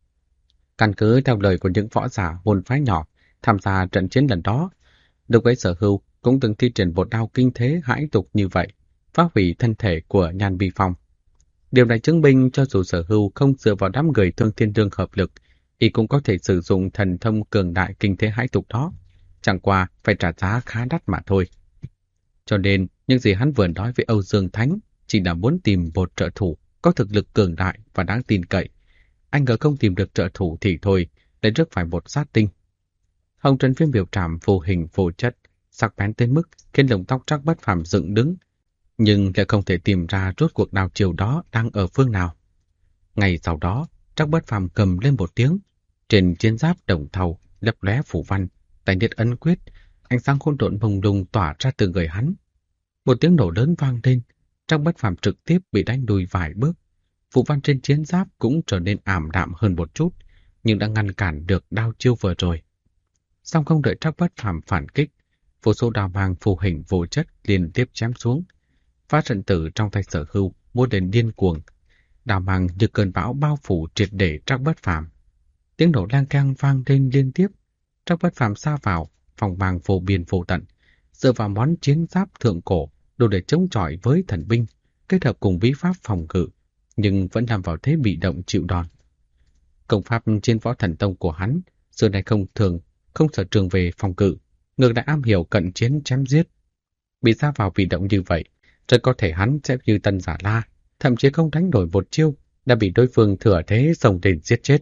A: Căn cứ theo lời của những võ giả môn phái nhỏ tham gia trận chiến lần đó, lúc ấy Sở Hưu cũng từng thi triển một đao kinh thế hãi tục như vậy, phá hủy thân thể của Nhan Bi Phong. Điều này chứng minh cho dù Sở Hưu không dựa vào đám người thương thiên đương hợp lực, y cũng có thể sử dụng thần thông cường đại kinh thế hãi tục đó, chẳng qua phải trả giá khá đắt mà thôi. Cho nên, những gì hắn vừa nói với Âu Dương Thánh chỉ là muốn tìm một trợ thủ có thực lực cường đại và đáng tin cậy. Anh ngờ không tìm được trợ thủ thì thôi, lại rước phải một sát tinh. Hồng trần viêm biểu trảm vô hình vô chất, sắc bén tới mức khiến lông tóc Trác Bất Phàm dựng đứng, nhưng lại không thể tìm ra rốt cuộc đao chiều đó đang ở phương nào. Ngày sau đó, Trác Bất Phàm cầm lên một tiếng, trên chiến giáp đồng thau lấp lóe phủ văn, tay niết ấn quyết, ánh sáng hỗn độn bồng đùng tỏa ra từ người hắn. Một tiếng nổ lớn vang lên, Trác Bất Phàm trực tiếp bị đánh lùi vài bước. Phủ văn trên chiến giáp cũng trở nên ảm đạm hơn một chút, nhưng đã ngăn cản được đao chiêu vừa rồi. Song không đợi Trác Bất Phàm phản kích, vô số đao mang phù hình vô chất liên tiếp chém xuống. Phá trận tử trong tay Sở Hưu múa đến điên cuồng, đao mang như cơn bão bao phủ triệt để Trác Bất Phàm. Tiếng nổ lang keng vang lên liên tiếp, Trác Bất Phàm sa vào phòng mang vô biên vô tận, dựa vào món chiến giáp thượng cổ đủ để chống chọi với thần binh, kết hợp cùng bí pháp phòng ngự, nhưng vẫn nằm vào thế bị động chịu đòn. Công pháp trên võ thần tông của hắn xưa nay không sở trường về phòng ngự, ngược lại am hiểu cận chiến chém giết. Bị sa vào bị động như vậy, rất có thể hắn sẽ như Tân Giả La, thậm chí không đánh nổi một chiêu đã bị đối phương thừa thế xông lên giết chết.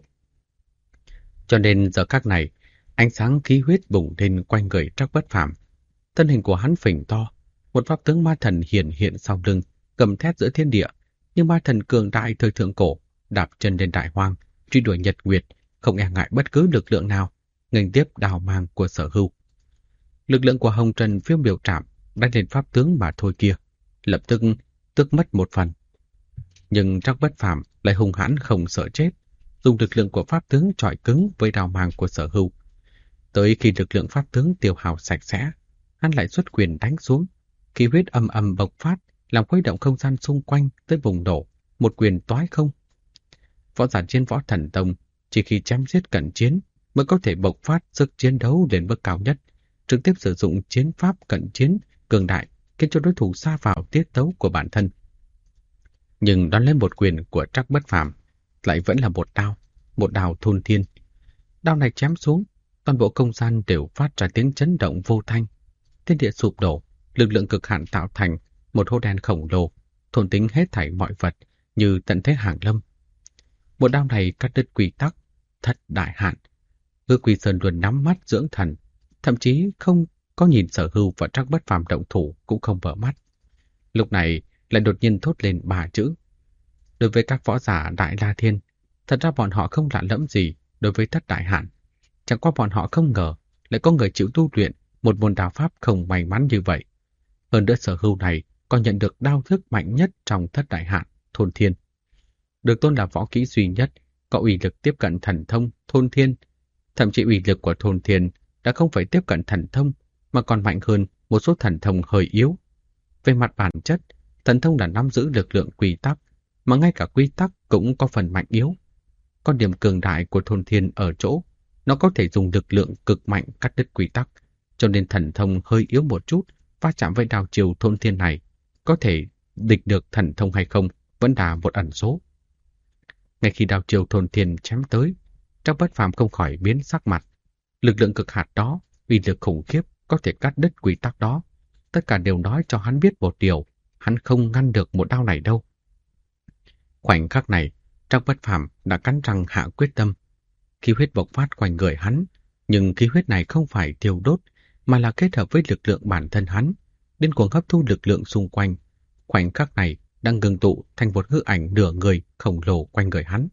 A: Cho nên giờ khắc này, ánh sáng khí huyết bùng lên quanh người Trác Bất Phàm. Thân hình của hắn phình to, một pháp tướng ma thần hiện hiện sau lưng, gầm thét giữa thiên địa, như ma thần cường đại thời thượng cổ, đạp chân lên đại hoang, truy đuổi nhật nguyệt, không e ngại bất cứ lực lượng nào, nghênh tiếp đào mang của Sở Hưu. Lực lượng của Hồng Trần Phiêu Miểu Trảm đánh lên pháp tướng mà thôi kia, lập tức tước mất một phần. Nhưng Trác Bất Phàm lại hung hãn không sợ chết, dùng lực lượng của pháp tướng chọi cứng với đào mang của Sở Hưu. Tới khi lực lượng pháp tướng tiêu hao sạch sẽ, hắn lại xuất quyền đánh xuống, khí huyết âm âm bộc phát, làm khuấy động không gian xung quanh tới vùng nổ, một quyền toái không. Võ giả trên Võ Thần Tông chỉ khi chém giết cận chiến mới có thể bộc phát sức chiến đấu đến mức cao nhất, trực tiếp sử dụng chiến pháp cận chiến cường đại, khiến cho đối thủ sa vào tiết tấu của bản thân. Nhưng đón lên một quyền của Trác Bất Phàm lại vẫn là một đao thôn thiên. Đao này chém xuống, toàn bộ không gian đều phát ra tiếng chấn động vô thanh. Thiên địa sụp đổ, lực lượng cực hạn tạo thành một hố đen khổng lồ, thôn tính hết thảy mọi vật như tận thế hàng lâm. Một đao này cắt đứt quy tắc, thất đại hạn. Hứa Quỳ Sơn luôn nắm mắt dưỡng thần, thậm chí không có nhìn Sở Hưu và Trác Bất Phàm động thủ cũng không mở mắt. Lúc này lại đột nhiên thốt lên 3 chữ. Đối với các võ giả Đại La Thiên, thật ra bọn họ không lạ lẫm gì đối với thất đại hạn. Chẳng qua bọn họ không ngờ lại có người chịu tu luyện một môn đao pháp không may mắn như vậy. Hơn nữa Sở Hưu này còn nhận được đao thức mạnh nhất trong thất đại hạn, thôn thiên. Được tôn là võ kỹ duy nhất, có uy lực tiếp cận thần thông, thôn thiên. Thậm chí uy lực của thôn thiên đã không phải tiếp cận thần thông, mà còn mạnh hơn một số thần thông hơi yếu. Về mặt bản chất, thần thông là nắm giữ lực lượng quy tắc, mà ngay cả quy tắc cũng có phần mạnh yếu. Con điểm cường đại của thôn thiên ở chỗ, nó có thể dùng lực lượng cực mạnh cắt đứt quy tắc, cho nên thần thông hơi yếu một chút, va chạm với đao chiều thôn thiên này, có thể địch được thần thông hay không vẫn là một ẩn số. Ngay khi đao chiều thôn thiên chém tới, Trác Bất Phàm không khỏi biến sắc mặt. Lực lượng cực hạt đó, uy lực khủng khiếp, có thể cắt đứt quy tắc đó. Tất cả đều nói cho hắn biết một điều, hắn không ngăn được một đao này đâu. Khoảnh khắc này, Trác Bất Phàm đã cắn răng hạ quyết tâm. Khí huyết bộc phát quanh người hắn, nhưng khí huyết này không phải thiêu đốt, mà là kết hợp với lực lượng bản thân hắn, điên cuồng hấp thu lực lượng xung quanh. Khoảnh khắc này đang ngưng tụ thành một hư ảnh nửa người khổng lồ quanh người hắn.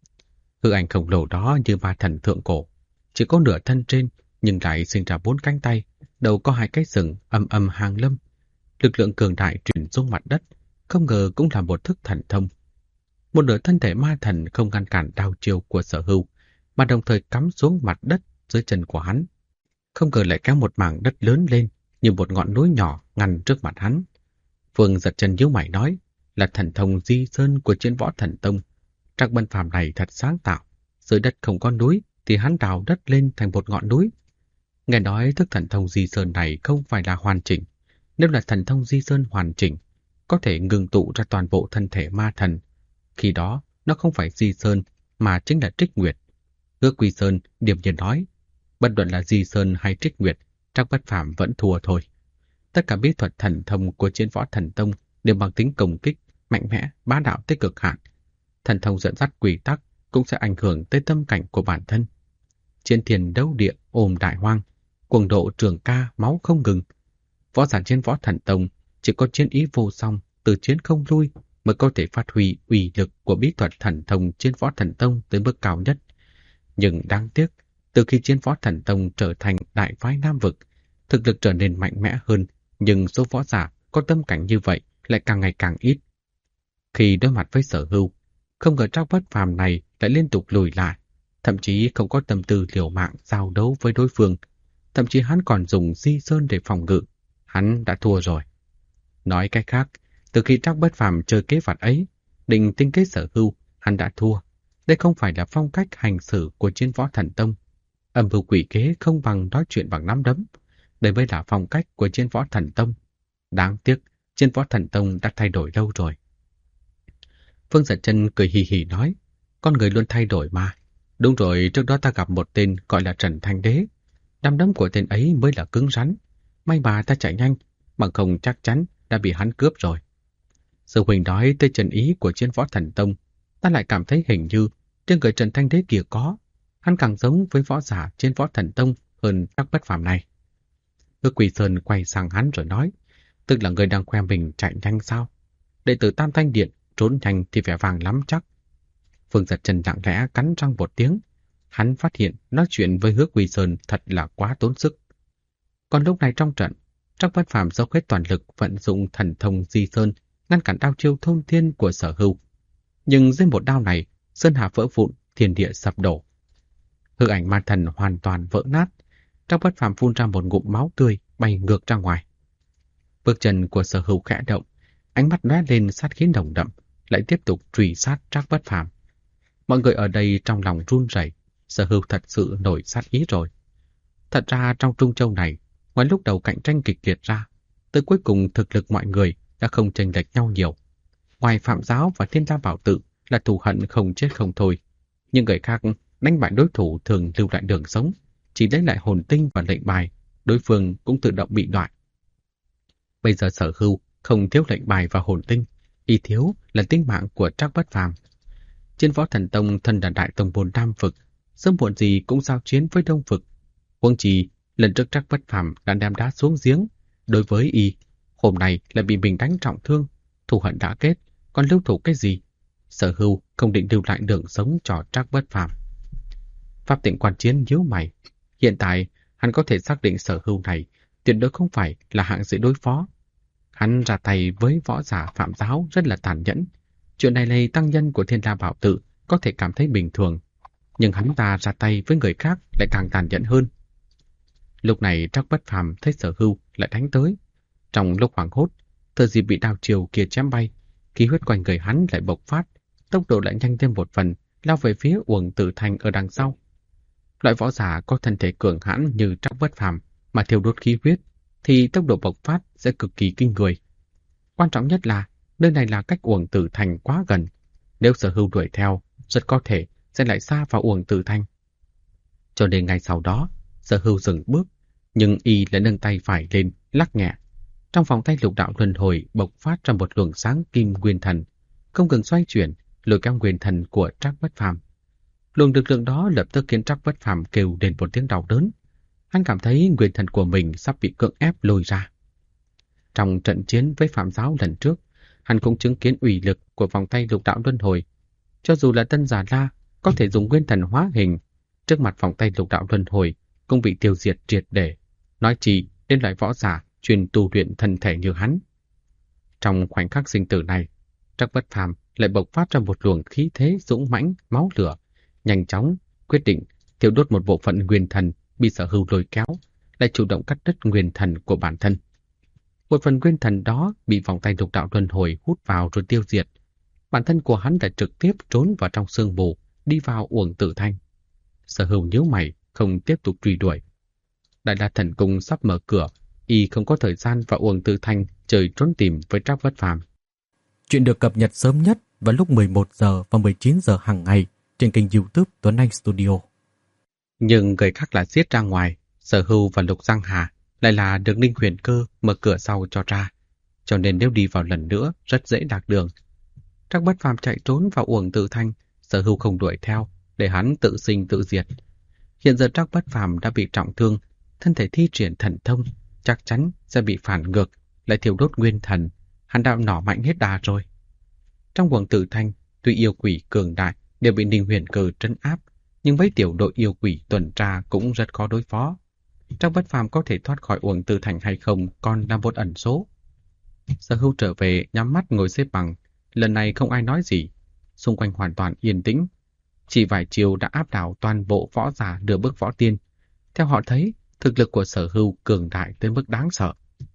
A: Hư ảnh khổng lồ đó như ma thần thượng cổ, chỉ có nửa thân trên nhưng lại sinh ra 4 cánh tay, đầu có 2 cái sừng âm âm hàng lâm. Lực lượng cường đại truyền xuống mặt đất, không ngờ cũng là một thức thần thông. Một nửa thân thể ma thần không ngăn cản đao chiêu của Sở Hưu, mà đồng thời cắm xuống mặt đất dưới chân của hắn. Không ngờ lại kéo một mảng đất lớn lên như một ngọn núi nhỏ ngăn trước mặt hắn. Phương giật chân nhíu mày nói, là thần thông Di Sơn của Chiến Võ Thần Tông. Trác Bất Phàm này thật sáng tạo, dưới đất không có núi thì hắn đào đất lên thành một ngọn núi. Nghe nói thức thần thông Di Sơn này không phải là hoàn chỉnh. Nếu là thần thông Di Sơn hoàn chỉnh, có thể ngưng tụ ra toàn bộ thân thể ma thần. Khi đó, nó không phải Di Sơn mà chính là Trích Nguyệt. Hứa Quỳ Sơn điềm nhiên nói, bất luận là Di Sơn hay Trích Nguyệt, Trác Bất Phàm vẫn thua thôi. Tất cả bí thuật thần thông của Chiến Võ Thần Tông đều mang tính công kích, mạnh mẽ, bá đạo tới cực hạn. Thần thông dẫn dắt quy tắc cũng sẽ ảnh hưởng tới tâm cảnh của bản thân. Chiến thiên đấu địa ôm đại hoang, cuồng độ trường ca máu không ngừng. Võ giả Chiến Võ Thần Tông chỉ có chiến ý vô song, từ chiến không lui mới có thể phát huy uy lực của bí thuật thần thông Chiến Võ Thần Tông tới mức cao nhất. Nhưng đáng tiếc, từ khi Chiến Võ Thần Tông trở thành đại phái Nam Vực, thực lực trở nên mạnh mẽ hơn, nhưng số võ giả có tâm cảnh như vậy lại càng ngày càng ít. Khi đối mặt với Sở Hưu, không ngờ Trác Bất Phàm này lại liên tục lùi lại, thậm chí không có tâm tư liều mạng giao đấu với đối phương. Thậm chí hắn còn dùng Di Sơn để phòng ngự. Hắn đã thua rồi. Nói cách khác, từ khi Trác Bất Phàm chơi kế vặt ấy, định tinh kế Sở Hưu, hắn đã thua. Đây không phải là phong cách hành xử của Chiến Võ Thần Tông. Âm mưu quỷ kế không bằng nói chuyện bằng nắm đấm. Đây mới là phong cách của Chiến Võ Thần Tông. Đáng tiếc, Chiến Võ Thần Tông đã thay đổi lâu rồi. Phương Giật Chân cười hì hì nói, con người luôn thay đổi mà. Đúng rồi, trước đó ta gặp một tên gọi là Trần Thanh Đế. Nắm đấm của tên ấy mới là cứng rắn. May mà ta chạy nhanh, bằng không chắc chắn đã bị hắn cướp rồi. Sư huynh nói tới chân ý của Chiến Võ Thần Tông, ta lại cảm thấy hình như trên người Trần Thanh Đế kia có, hắn càng giống với võ giả Chiến Võ Thần Tông hơn Trác Bất Phàm này. Hứa Quỳ Sơn quay sang hắn rồi nói, tức là người đang khoe mình chạy nhanh sao? Đệ tử Tam Thanh Điện trốn nhanh thì vẻ vàng lắm chắc. Phương Giật Chân lặng lẽ cắn răng một tiếng. Hắn phát hiện nói chuyện với Hứa Quy Sơn thật là quá tốn sức. Còn lúc này trong trận, Trác Bất Phàm dốc hết toàn lực vận dụng thần thông Di Sơn, ngăn cản đao chiêu thôn thiên của Sở Hưu. Nhưng dưới một đao này, sơn hà vỡ vụn, thiên địa sập đổ. Hư ảnh ma thần hoàn toàn vỡ nát, Trác Bất Phàm phun ra một ngụm máu tươi bay ngược ra ngoài. Bước chân của Sở Hưu khẽ động, ánh mắt lóe lên sát khí nồng đậm, lại tiếp tục truy sát Trác Bất Phàm. Mọi người ở đây trong lòng run rẩy, Sở Hưu thật sự nổi sát ý rồi. Thật ra trong Trung Châu này, ngoài lúc đầu cạnh tranh kịch liệt ra, tới cuối cùng thực lực mọi người đã không chênh lệch nhau nhiều. Ngoài Phạm Giáo và Thiên La Bảo Tự là thù hận không chết không thôi, nhưng người khác đánh bại đối thủ thường lưu lại đường sống, chỉ lấy lại hồn tinh và lệnh bài, đối phương cũng tự động bị loại. Bây giờ Sở Hưu không thiếu lệnh bài và hồn tinh, y thiếu là tính mạng của Trác Bất Phàm. Trên Võ Thần Tông thân là đại tông môn Nam Vực, sớm muộn gì cũng giao chiến với Đông Vực. Huống chi lần trước Trác Bất Phàm đã đem đá xuống giếng, đối với y, hôm nay lại bị mình đánh trọng thương, thù hận đã kết, còn lưu thủ cái gì? Sở Hưu không định lưu lại đường sống cho Trác Bất Phàm. Pháp Tịnh quan chiến nhíu mày, hiện tại hắn có thể xác định Sở Hưu này tuyệt đối không phải là hạng dễ đối phó. Hắn ra tay với võ giả Phạm Giáo rất là tàn nhẫn. Chuyện này tăng nhân của Thiên La Bảo Tự có thể cảm thấy bình thường, nhưng hắn ta ra tay với người khác lại càng tàn nhẫn hơn. Lúc này Trác Bất Phàm thấy Sở Hưu lại đánh tới. Trong lúc hoảng hốt, thừa dịp bị đao chiều kia chém bay, khí huyết quanh người hắn lại bộc phát, tốc độ lại nhanh thêm một phần, lao về phía Uổng Tử Thanh ở đằng sau. Loại võ giả có thân thể cường hãn như Trác Bất Phàm mà thiêu đốt khí huyết, thì tốc độ bộc phát sẽ cực kỳ kinh người. Quan trọng nhất là nơi này là cách Uổng Tử Thanh quá gần, nếu Sở Hưu đuổi theo, rất có thể sẽ lại xa vào Uổng Tử Thanh. Cho nên ngay sau đó, Sở Hưu dừng bước, nhưng y lại nâng tay phải lên, lắc nhẹ. Trong vòng tay lục đạo luân hồi bộc phát ra một luồng sáng kim nguyên thần, không ngừng xoay chuyển, lôi kéo nguyên thần của Trác Bất Phàm. Luồng lực lượng đó lập tức khiến Trác Bất Phàm kêu lên một tiếng đau đớn. Hắn cảm thấy nguyên thần của mình sắp bị cưỡng ép lôi ra. Trong trận chiến với Phạm Giáo lần trước, hắn cũng chứng kiến uy lực của vòng tay lục đạo luân hồi. Cho dù là Tân Già La có thể dùng nguyên thần hóa hình, trước mặt vòng tay lục đạo luân hồi cũng bị tiêu diệt triệt để, nói chỉ đến loại võ giả chuyên tu luyện thân thể như hắn. Trong khoảnh khắc sinh tử này, Trác Bất Phàm lại bộc phát ra một luồng khí thế dũng mãnh, máu lửa, nhanh chóng quyết định thiêu đốt một bộ phận nguyên thần bị Sở Hưu lôi kéo, lại chủ động cắt đứt nguyên thần của bản thân. Một phần nguyên thần đó bị vòng tay lục đạo luân hồi hút vào rồi tiêu diệt. Bản thân của hắn lại trực tiếp trốn vào trong sương mù, đi vào Uổng Tử Thanh. Sở Hưu nhíu mày, không tiếp tục truy đuổi. Đại La Thần Cung sắp mở cửa, y không có thời gian vào Uổng Tử Thanh trời trốn tìm với Trác Bất Phàm.
B: Chuyện được cập nhật sớm nhất vào lúc 11 giờ và 19 giờ hàng ngày trên kênh YouTube Tuấn Anh Studio.
A: Nhưng người khác là giết ra ngoài, Sở Hưu và Lục Giang Hà lại là được Ninh Huyền Cơ mở cửa sau cho ra, cho nên nếu đi vào lần nữa rất dễ lạc đường. Trác Bất Phàm chạy trốn vào Uổng Tử Thanh, Sở Hưu không đuổi theo, để hắn tự sinh tự diệt. Hiện giờ Trác Bất Phàm đã bị trọng thương, thân thể thi triển thần thông, chắc chắn sẽ bị phản ngược, lại thiêu đốt nguyên thần, hắn đã nỏ mạnh hết đà rồi. Trong Uổng Tử Thanh, tuy yêu quỷ cường đại đều bị Ninh Huyền Cơ trấn áp, nhưng với tiểu đội yêu quỷ tuần tra cũng rất khó đối phó. Trác Bất Phàm có thể thoát khỏi Uổng Tử Thanh hay không còn là một ẩn số. Sở Hưu trở về nhắm mắt ngồi xếp bằng, lần này không ai nói gì, xung quanh hoàn toàn yên tĩnh. Chỉ vài chiều đã áp đảo toàn bộ võ giả nửa bước võ tiên. Theo họ thấy, thực lực của Sở Hưu cường đại tới mức đáng sợ.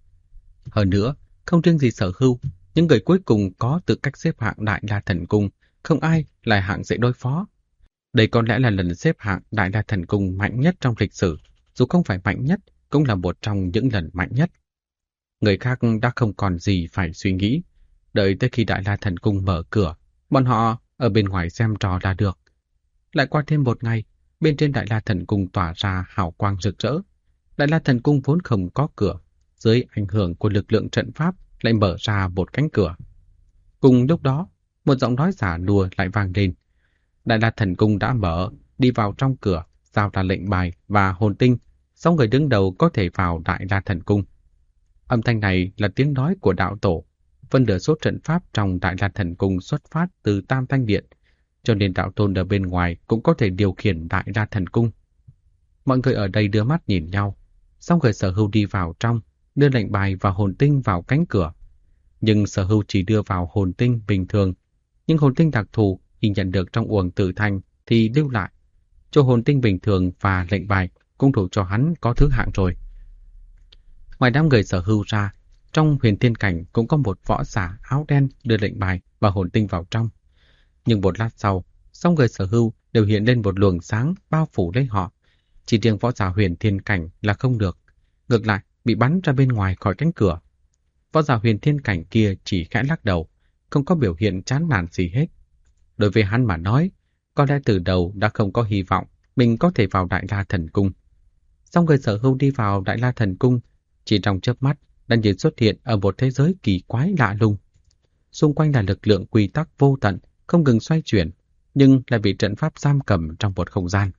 A: Hơn nữa, không riêng gì Sở Hưu, những người cuối cùng có tư cách xếp hạng Đại La Thần Cung, không ai là hạng dễ đối phó. Đây có lẽ là lần xếp hạng Đại La Thần Cung mạnh nhất trong lịch sử, dù không phải mạnh nhất, cũng là một trong những lần mạnh nhất. Người khác đã không còn gì phải suy nghĩ, đợi tới khi Đại La Thần Cung mở cửa, bọn họ ở bên ngoài xem trò là được. Lại qua thêm một ngày, bên trên Đại La Thần Cung tỏa ra hào quang rực rỡ. Đại La Thần Cung vốn không có cửa, dưới ảnh hưởng của lực lượng trận pháp lại mở ra một cánh cửa. Cùng lúc đó, một giọng nói giả nua lại vang lên. Đại La Thần Cung đã mở, đi vào trong cửa, giao ra lệnh bài và hồn tinh, sau người đứng đầu có thể vào Đại La Thần Cung. Âm thanh này là tiếng nói của đạo tổ. Phân nửa số trận pháp trong Đại La Thần Cung xuất phát từ Tam Thanh Điện. cho nên đạo tôn ở bên ngoài cũng có thể điều khiển Đại La Thần Cung. Mọi người ở đây đưa mắt nhìn nhau, xong người Sở Hưu đi vào trong, đưa lệnh bài và hồn tinh vào cánh cửa. Nhưng Sở Hưu chỉ đưa vào hồn tinh bình thường, nhưng hồn tinh đặc thù khi nhận được trong uổng tử thành thì lưu lại. Cho hồn tinh bình thường và lệnh bài cũng đủ cho hắn có thứ hạng rồi. Ngoài đám người Sở Hưu ra, trong huyền thiên cảnh cũng có một võ giả áo đen đưa lệnh bài và hồn tinh vào trong. Nhưng một lát sau, song người Sở Hưu đều hiện lên một luồng sáng bao phủ lấy họ. Chỉ riêng võ giả huyền thiên cảnh là không được, ngược lại bị bắn ra bên ngoài khỏi cánh cửa. Võ giả huyền thiên cảnh kia chỉ khẽ lắc đầu, không có biểu hiện chán nản gì hết. Đối với hắn mà nói, có lẽ từ đầu đã không có hy vọng mình có thể vào Đại La Thần Cung. Song người Sở Hưu đi vào Đại La Thần Cung, chỉ trong chớp mắt đã như xuất hiện ở một thế giới kỳ quái lạ lùng. Xung quanh là lực lượng quy tắc vô tận, không ngừng xoay chuyển, nhưng lại bị trận pháp giam cầm trong một không gian.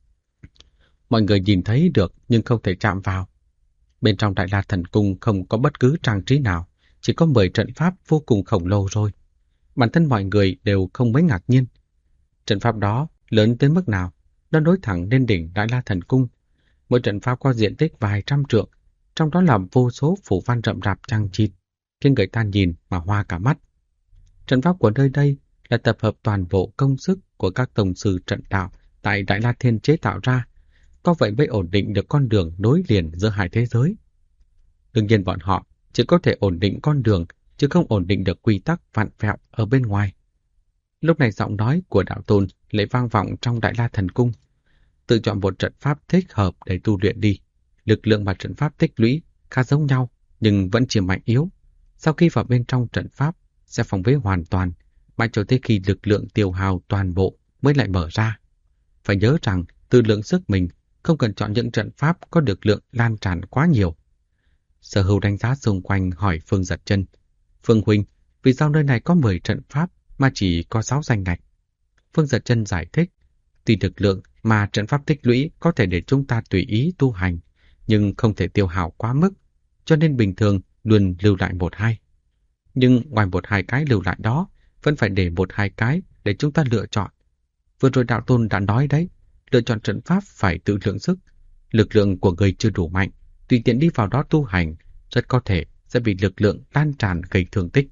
A: Mọi người nhìn thấy được nhưng không thể chạm vào. Bên trong Đại La Thần Cung không có bất cứ trang trí nào, chỉ có 10 trận pháp vô cùng khổng lồ rồi. Bản thân mọi người đều không mấy ngạc nhiên. Trận pháp đó lớn tới mức nào? Nó nối thẳng lên đỉnh Đại La Thần Cung. Mỗi trận pháp có diện tích vài trăm trượng, trong đó là vô số phủ văn rậm rạp chằng chịt, khiến người ta nhìn mà hoa cả mắt. Trận pháp của nơi đây là tập hợp toàn bộ công sức của các tông sư trận đạo tại Đại La Thiên chế tạo ra, có vậy mới ổn định được con đường nối liền giữa hai thế giới. Đương nhiên bọn họ chỉ có thể ổn định con đường, chứ không ổn định được quy tắc vặn vẹo ở bên ngoài. Lúc này giọng nói của đạo tôn lại vang vọng trong Đại La Thần Cung. Tự chọn một trận pháp thích hợp để tu luyện đi. Lực lượng mà trận pháp tích lũy khá giống nhau, nhưng vẫn chỉ mạnh yếu. Sau khi vào bên trong trận pháp, sẽ phong bế hoàn toàn, mãi cho tới khi lực lượng tiêu hao toàn bộ mới lại mở ra. Phải nhớ rằng, từ lượng sức mình, không cần chọn những trận pháp có lực lượng lan tràn quá nhiều. Sở Hưu đánh giá xung quanh hỏi Phương Giật Chân: Phương huynh, vì sao nơi này có 10 trận pháp mà chỉ có 6 danh ngạch? Phương Giật Chân giải thích: tuy lực lượng mà trận pháp tích lũy có thể để chúng ta tùy ý tu hành, nhưng không thể tiêu hao quá mức, cho nên bình thường luôn lưu lại 1-2. Nhưng ngoài 1-2 cái lưu lại đó, vẫn phải để 1-2 cái để chúng ta lựa chọn. Vừa rồi đạo tôn đã nói đấy, lựa chọn trận pháp phải tự lượng sức. Lực lượng của người chưa đủ mạnh, tùy tiện đi vào đó tu hành, rất có thể sẽ bị lực lượng lan tràn gây thương tích.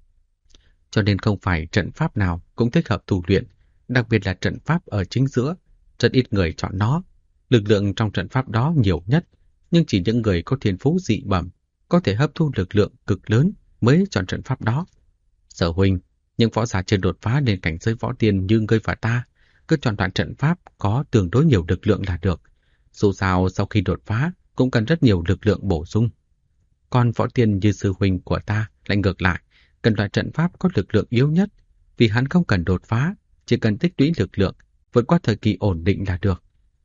A: Cho nên không phải trận pháp nào cũng thích hợp tu luyện, đặc biệt là trận pháp ở chính giữa, rất ít người chọn nó. Lực lượng trong trận pháp đó nhiều nhất, nhưng chỉ những người có thiên phú dị bẩm, có thể hấp thu lực lượng cực lớn mới chọn trận pháp đó. Sở huynh, những võ giả chưa đột phá đến cảnh giới võ tiên như ngươi và ta, cứ chọn đoạn trận pháp có tương đối nhiều lực lượng là được. Dù sao sau khi đột phá cũng cần rất nhiều lực lượng bổ sung. Còn võ tiên như sư huynh của ta lại ngược lại, cần loại trận pháp có lực lượng yếu nhất, vì hắn không cần đột phá, chỉ cần tích lũy lực lượng, vượt qua thời kỳ ổn định là được.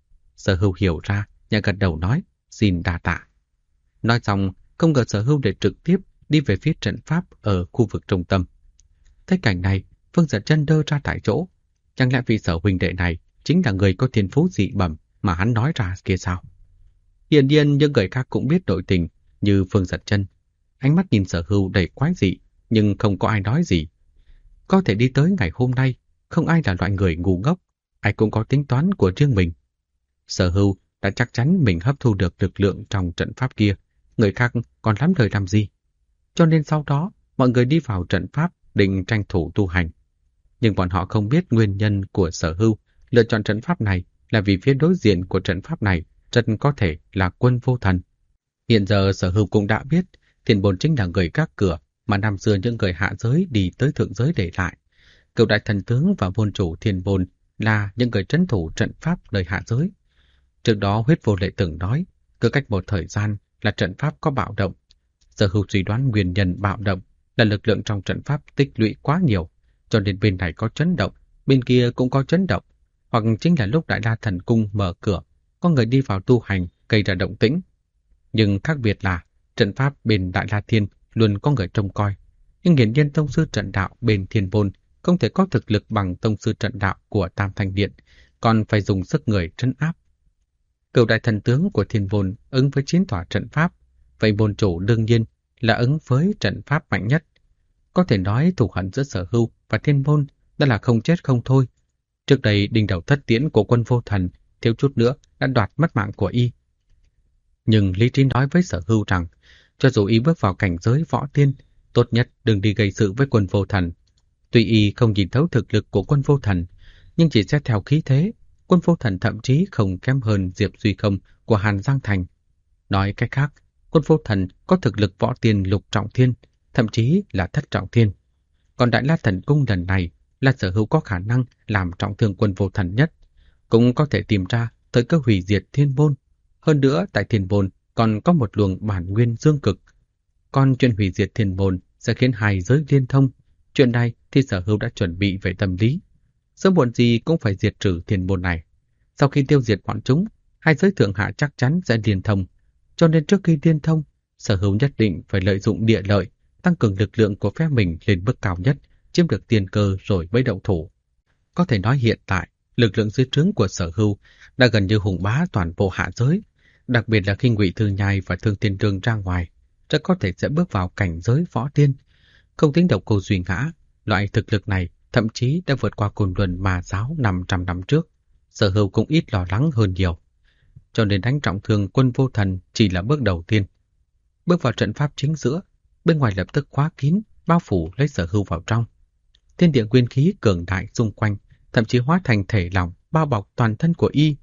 A: Sở Hưu hiểu ra, nhà gật đầu nói: xin đa tạ. Nói xong, không ngờ Sở Hưu để trực tiếp đi về phía trận pháp ở khu vực trung tâm. Thấy cảnh này, Phương Giật Chân đơ ra tại chỗ. Chẳng lẽ vị Sở huynh đệ này chính là người có thiên phú dị bẩm mà hắn nói ra kia sao? Hiển nhiên những người khác cũng biết nội tình như Phương Giật Chân. Ánh mắt nhìn Sở Hưu đầy quái dị, nhưng không có ai nói gì. Có thể đi tới ngày hôm nay, không ai là loại người ngu ngốc, ai cũng có tính toán của riêng mình. Sở Hưu đã chắc chắn mình hấp thu được lực lượng trong trận pháp kia, người khác còn lắm lời làm gì. Cho nên sau đó, mọi người đi vào trận pháp định tranh thủ tu hành. Nhưng bọn họ không biết nguyên nhân của Sở Hưu lựa chọn trận pháp này là vì phía đối diện của trận pháp này rất có thể là Quân Vô Thần. Hiện giờ Sở Hưu cũng đã biết Thiên Bồn chính là người gác cửa mà năm xưa những người hạ giới đi tới thượng giới để lại. Cựu đại thần tướng và môn chủ Thiên Bồn là những người trấn thủ trận pháp nơi hạ giới. Trước đó Huyết Vô Lệ từng nói, cứ cách một thời gian là trận pháp có bạo động. Sở Hưu suy đoán nguyên nhân bạo động là lực lượng trong trận pháp tích lũy quá nhiều, cho nên bên này có chấn động, bên kia cũng có chấn động, hoặc chính là lúc Đại La Thần Cung mở cửa, có người đi vào tu hành gây ra động tĩnh. Nhưng khác biệt là trận pháp bên Đại La Thiên luôn có người trông coi, nhưng hiển nhiên tông sư trận đạo bên Thiên Bồn không thể có thực lực bằng tông sư trận đạo của Tam Thanh Điện, còn phải dùng sức người trấn áp. Cựu đại thần tướng của Thiên Bồn ứng với chiến tỏa trận pháp, vậy môn chủ đương nhiên là ứng với trận pháp mạnh nhất. Có thể nói thù hận giữa Sở Hưu và Thiên Bồn đã là không chết không thôi, Trước đây đinh đầu thất tiễn của Quân Vô Thần thiếu chút nữa đã đoạt mất mạng của y. Nhưng lý trí nói với Sở Hưu rằng, cho dù y bước vào cảnh giới võ tiên, tốt nhất đừng đi gây sự với Quân Vô Thần. Tuy y không nhìn thấu thực lực của Quân Vô Thần, nhưng chỉ xét theo khí thế, Quân Vô Thần thậm chí không kém hơn Diệp Duy Không của Hàn Giang Thành. Nói cách khác, Quân Vô Thần có thực lực võ tiên lục trọng thiên, thậm chí là thất trọng thiên. Còn Đại La Thần Cung lần này là Sở Hưu có khả năng làm trọng thương Quân Vô Thần nhất, cũng có thể tìm ra thời cơ hủy diệt Thiên Môn. Hơn nữa, tại Thiên Môn còn có một luồng bản nguyên dương cực. Còn chuyện hủy diệt Thiên Môn sẽ khiến hai giới liên thông. Chuyện này thì Sở Hưu đã chuẩn bị về tâm lý. Sớm muộn gì cũng phải diệt trừ Thiên Môn này. Sau khi tiêu diệt bọn chúng, hai giới thượng hạ chắc chắn sẽ liên thông. Cho nên trước khi liên thông, Sở Hưu nhất định phải lợi dụng địa lợi, tăng cường lực lượng của phe mình lên mức cao nhất, chiếm được tiền cơ rồi mới động thủ. Có thể nói hiện tại, lực lượng dưới trướng của Sở Hưu đã gần như hùng bá toàn bộ hạ giới, đặc biệt là khi Ngụy Thư Nhai và Thương Thiên Trương ra ngoài, rất có thể sẽ bước vào cảnh giới võ tiên. Không tính Độc Cô Duy Ngã, loại thực lực này thậm chí đã vượt qua Côn Luân Ma giáo 500 năm trước. Sở Hưu cũng ít lo lắng hơn nhiều. Cho nên đánh trọng thương Quân Vô Thần chỉ là bước đầu tiên. Bước vào trận pháp chính giữa, bên ngoài lập tức khóa kín, bao phủ lấy Sở Hưu vào trong. Thiên địa nguyên khí cường đại xung quanh, thậm chí hóa thành thể lỏng bao bọc toàn thân của y.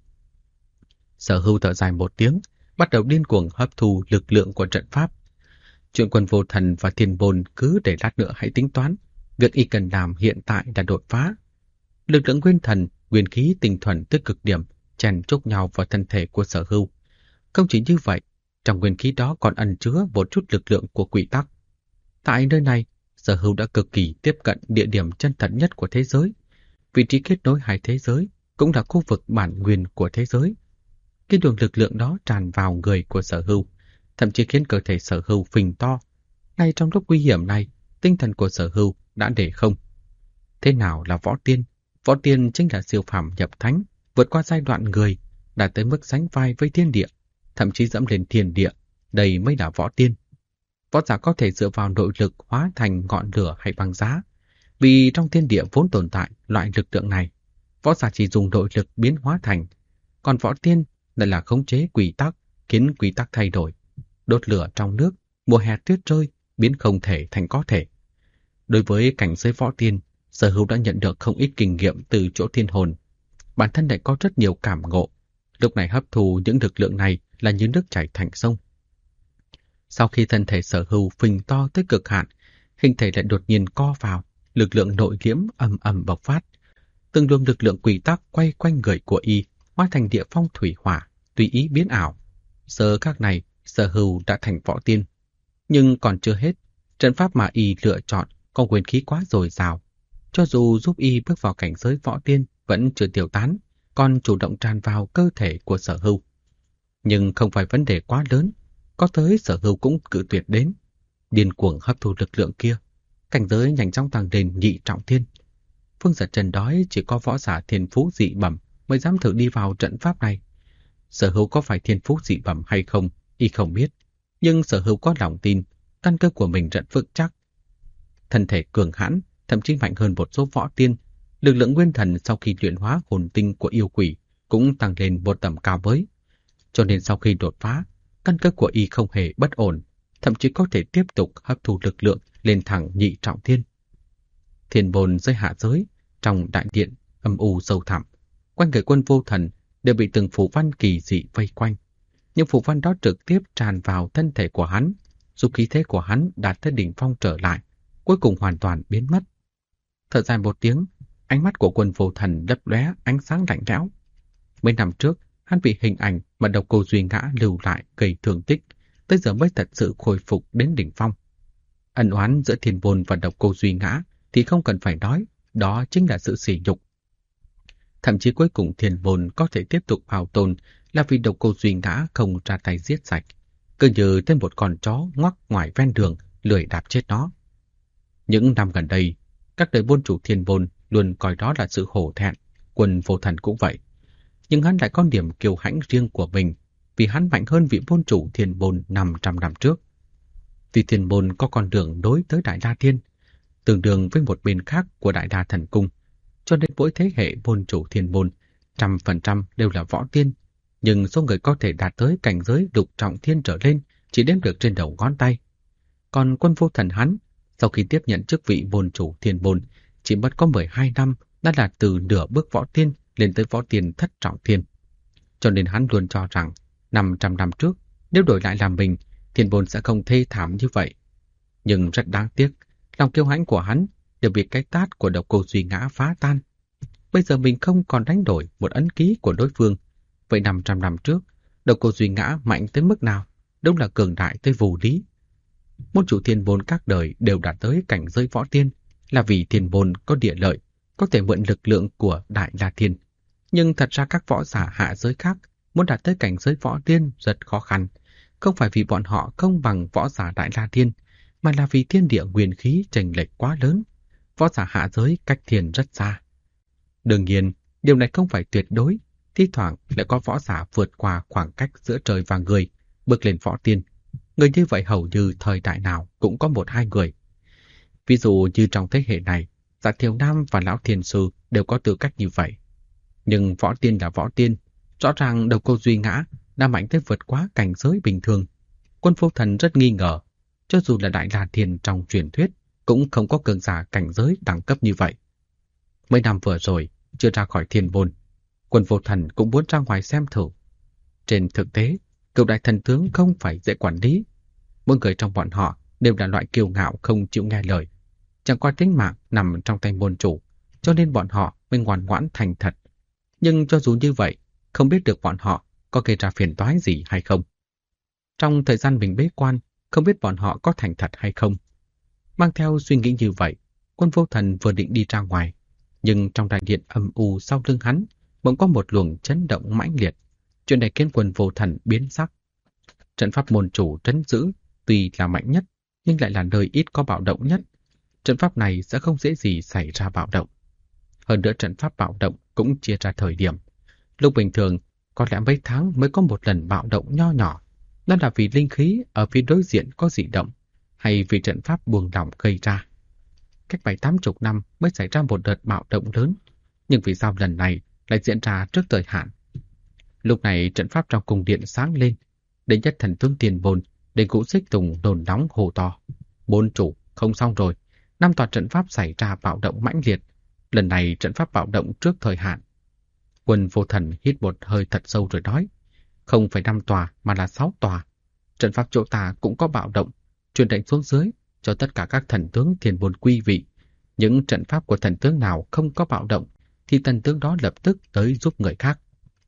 A: Sở Hưu thở dài một tiếng, bắt đầu điên cuồng hấp thu lực lượng của trận pháp. Chuyện Quân Vô Thần và Thiên Môn cứ để lát nữa hãy tính toán. Việc y cần làm hiện tại là đột phá. Lực lượng nguyên thần, nguyên khí tinh thuần tới cực điểm, chèn chúc nhau vào thân thể của Sở Hưu. Không chỉ như vậy, trong nguyên khí đó còn ẩn chứa một chút lực lượng của quy tắc. Tại nơi này, Sở Hưu đã cực kỳ tiếp cận địa điểm chân thật nhất của thế giới. Vị trí kết nối hai thế giới cũng là khu vực bản nguyên của thế giới. Cái luồng lực lượng đó tràn vào người của Sở Hưu, thậm chí khiến cơ thể Sở Hưu phình to. Ngay trong lúc nguy hiểm này, tinh thần của Sở Hưu đã để không. Thế nào là võ tiên? Võ tiên chính là siêu phàm nhập thánh, vượt qua giai đoạn người, đạt tới mức sánh vai với thiên địa, thậm chí dẫm lên thiên địa. Đây mới là võ tiên. Võ giả có thể dựa vào nội lực hóa thành ngọn lửa hay băng giá. Vì trong thiên địa vốn tồn tại loại lực lượng này, võ giả chỉ dùng nội lực biến hóa thành. Còn võ tiên lại là khống chế quy tắc, khiến quy tắc thay đổi. Đốt lửa trong nước, mùa hè tuyết rơi, biến không thể thành có thể. Đối với cảnh giới võ tiên, Sở Hưu đã nhận được không ít kinh nghiệm từ chỗ thiên hồn. Bản thân lại có rất nhiều cảm ngộ. Lúc này hấp thu những lực lượng này là như nước chảy thành sông. Sau khi thân thể Sở Hưu phình to tới cực hạn, hình thể lại đột nhiên co vào, lực lượng nội liễm ầm ầm bộc phát. Từng luồng lực lượng quy tắc quay quanh người của y, hóa thành địa phong thủy hỏa, tùy ý biến ảo. Giờ các này, Sở Hưu đã thành võ tiên. Nhưng còn chưa hết, trận pháp mà y lựa chọn có nguyên khí quá dồi dào. Cho dù giúp y bước vào cảnh giới võ tiên vẫn chưa tiêu tán, còn chủ động tràn vào cơ thể của Sở Hưu. Nhưng không phải vấn đề quá lớn, có tới Sở Hưu cũng cự tuyệt đến. Điên cuồng hấp thu lực lượng kia, cảnh giới nhanh chóng tăng lên nhị trọng thiên. Phương Giật Trần đói chỉ có võ giả thiên phú dị bẩm mới dám thử đi vào trận pháp này. Sở Hưu có phải thiên phú dị bẩm hay không, y không biết. Nhưng Sở Hưu có lòng tin, căn cơ của mình rất vững chắc. Thân thể cường hãn, thậm chí mạnh hơn một số võ tiên. Lực lượng nguyên thần sau khi luyện hóa hồn tinh của yêu quỷ cũng tăng lên một tầm cao mới. Cho nên sau khi đột phá, căn cơ của y không hề bất ổn, thậm chí có thể tiếp tục hấp thu lực lượng lên thẳng nhị trọng thiên. Thiên Môn dưới hạ giới, trong đại điện âm u sâu thẳm, quanh người Quân Vô Thần đều bị từng phù văn kỳ dị vây quanh. Những phù văn đó trực tiếp tràn vào thân thể của hắn, giúp khí thế của hắn đạt tới đỉnh phong trở lại, cuối cùng hoàn toàn biến mất. Thở dài một tiếng, ánh mắt của Quân Vô Thần lấp lóe ánh sáng lạnh lẽo. Mấy năm trước, hắn bị hình ảnh mà Độc Cô Duy Ngã lưu lại gây thương tích, tới giờ mới thật sự khôi phục đến đỉnh phong. Ân oán giữa Thiên Môn và Độc Cô Duy Ngã thì không cần phải nói, đó chính là sự sỉ nhục. Thậm chí cuối cùng Thiên Môn có thể tiếp tục bảo tồn là vì Độc Cô Duy Ngã không ra tay giết sạch, cứ như thêm một con chó ngoắc ngoài ven đường, lười đạp chết nó. Những năm gần đây, các đời môn chủ Thiên Môn luôn coi đó là sự hổ thẹn, Quân Vô Thần cũng vậy. Nhưng hắn lại có điểm kiêu hãnh riêng của mình, vì hắn mạnh hơn vị môn chủ Thiên Môn 500 năm trước. Vì Thiên Môn có con đường nối tới Đại La Thiên, tương đương với một bên khác của Đại La Thần Cung, cho nên mỗi thế hệ môn chủ thiên môn 100% đều là võ tiên, nhưng số người có thể đạt tới cảnh giới lục trọng thiên trở lên chỉ đếm được trên đầu ngón tay. Còn Quân Vô Thần hắn, sau khi tiếp nhận chức vị môn chủ thiên môn, chỉ mất có 12 năm đã là từ nửa bước võ tiên lên tới võ tiên thất trọng thiên. Cho nên hắn luôn cho rằng 500 năm trước, nếu đổi lại làm mình, thiên môn sẽ không thê thảm như vậy. Nhưng rất đáng tiếc, lòng kiêu hãnh của hắn đều bị cái tát của Độc Cô Duy Ngã phá tan. Bây giờ mình không còn đánh đổi một ấn ký của đối phương. Vậy 500 năm trước, Độc Cô Duy Ngã mạnh tới mức nào? Đúng là cường đại tới vô lý. Môn chủ thiên môn các đời đều đạt tới cảnh giới võ tiên, là vì thiên môn có địa lợi, có thể mượn lực lượng của Đại La Thiên. Nhưng thật ra các võ giả hạ giới khác muốn đạt tới cảnh giới võ tiên rất khó khăn, không phải vì bọn họ không bằng võ giả Đại La Thiên, mà là vì thiên địa nguyên khí chênh lệch quá lớn. Võ giả hạ giới cách thiên rất xa. Đương nhiên, điều này không phải tuyệt đối, thi thoảng lại có võ giả vượt qua khoảng cách giữa trời và người, bước lên võ tiên. Người như vậy hầu như thời đại nào cũng có 1-2 người. Ví dụ như trong thế hệ này, Dạ Thiều Nam và Lão Thiền Sư đều có tư cách như vậy. Nhưng võ tiên là võ tiên, rõ ràng Độc Cô Duy Ngã đã mạnh tới vượt quá cảnh giới bình thường. Quân Vô Thần rất nghi ngờ, cho dù là Đại La Thiên trong truyền thuyết, cũng không có cường giả cảnh giới đẳng cấp như vậy. Mấy năm vừa rồi, chưa ra khỏi thiên môn, Quân Vô Thần cũng muốn ra ngoài xem thử. Trên thực tế, cửu đại thần tướng không phải dễ quản lý. Mỗi người trong bọn họ đều là loại kiêu ngạo không chịu nghe lời. Chẳng qua tính mạng nằm trong tay môn chủ, cho nên bọn họ mới ngoan ngoãn thành thật. Nhưng cho dù như vậy, không biết được bọn họ có gây ra phiền toái gì hay không. Trong thời gian mình bế quan, không biết bọn họ có thành thật hay không. Mang theo suy nghĩ như vậy, Quân Vô Thần vừa định đi ra ngoài, nhưng trong đại điện âm u sau lưng hắn bỗng có một luồng chấn động mãnh liệt. Chuyện này khiến Quân Vô Thần biến sắc. Trận pháp môn chủ trấn giữ tuy là mạnh nhất, nhưng lại là nơi ít có bạo động nhất. Trận pháp này sẽ không dễ gì xảy ra bạo động. Hơn nữa trận pháp bạo động cũng chia ra thời điểm. Lúc bình thường, có lẽ mấy tháng mới có một lần bạo động nho nhỏ. Đó là vì linh khí ở phía đối diện có dị động, hay vì trận pháp buông lỏng gây ra. Cách 7-80 năm mới xảy ra một đợt bạo động lớn, nhưng vì sao lần này lại diễn ra trước thời hạn? Lúc này trận pháp trong cung điện sáng lên, đệ nhất thần tướng tiền bồn, để Ngũ Xích Tùng nôn nóng hô to: "Môn chủ, không xong rồi, 5 tòa trận pháp xảy ra bạo động mãnh liệt, lần này trận pháp bạo động trước thời hạn." Quân Vô Thần hít một hơi thật sâu rồi nói: "Không phải 5 tòa mà là 6 tòa. Trận pháp chỗ ta cũng có bạo động, truyền lệnh xuống dưới cho tất cả các thần tướng thiên bồn quy vị. Những trận pháp của thần tướng nào không có bạo động thì thần tướng đó lập tức tới giúp người khác.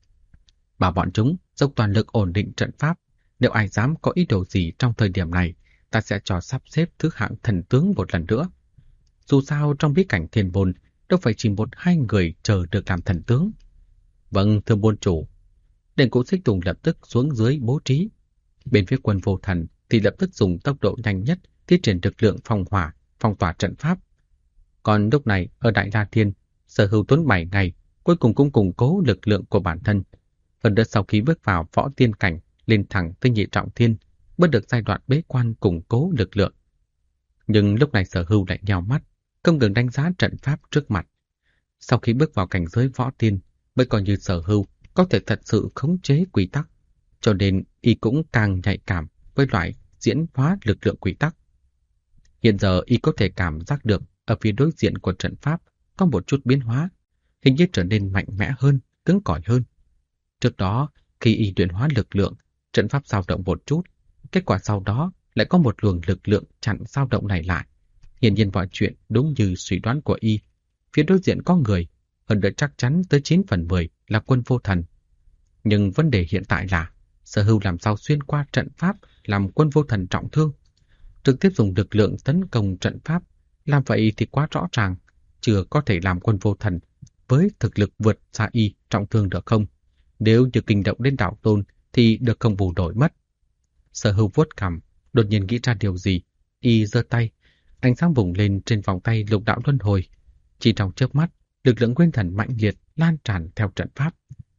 A: Bảo bọn chúng dốc toàn lực ổn định trận pháp. Nếu ai dám có ý đồ gì trong thời điểm này, ta sẽ cho sắp xếp thứ hạng thần tướng một lần nữa. Dù sao trong bí cảnh thiên bồn đâu phải chỉ 1-2 người chờ được làm thần tướng." "Vâng, thưa môn chủ." Đền Ngũ Xích Tùng lập tức xuống dưới bố trí. Bên phía Quân Vô Thần thì lập tức dùng tốc độ nhanh nhất thiết triển lực lượng phong hỏa, phong tỏa trận pháp. Còn lúc này ở Đại La Thiên, Sở Hữu tốn 7 ngày, cuối cùng cũng củng cố lực lượng của bản thân. Hơn nữa sau khi bước vào võ tiên cảnh, lên thẳng tới nhị trọng thiên, bước được giai đoạn bế quan củng cố lực lượng. Nhưng lúc này Sở Hữu lại nhào mắt, không ngừng đánh giá trận pháp trước mặt. Sau khi bước vào cảnh giới võ tiên, mới coi như Sở Hữu có thể thật sự khống chế quy tắc, cho nên y cũng càng nhạy cảm với loại diễn hóa lực lượng quy tắc. Hiện giờ y có thể cảm giác được ở phía đối diện của trận pháp có một chút biến hóa, hình như trở nên mạnh mẽ hơn, cứng cỏi hơn. Trước đó, khi y luyện hóa lực lượng, trận pháp dao động một chút, kết quả sau đó lại có một luồng lực lượng chặn dao động này lại. Hiển nhiên mọi chuyện đúng như suy đoán của y. Phía đối diện có người, hơn nữa chắc chắn tới 9 phần 10 là Quân Vô Thần. Nhưng vấn đề hiện tại là Sở Hữu làm sao xuyên qua trận pháp làm Quân Vô Thần trọng thương. Trực tiếp dùng lực lượng tấn công trận pháp, làm vậy thì quá rõ ràng, chưa có thể làm Quân Vô Thần với thực lực vượt xa y trọng thương được không? Nếu như kinh động đến đạo tôn thì được không bù đổi mất. Sở Hữu vuốt cằm, đột nhiên nghĩ ra điều gì, y giơ tay, ánh sáng bùng lên trên vòng tay lục đạo luân hồi. Chỉ trong chớp mắt, lực lượng nguyên thần mạnh liệt lan tràn theo trận pháp.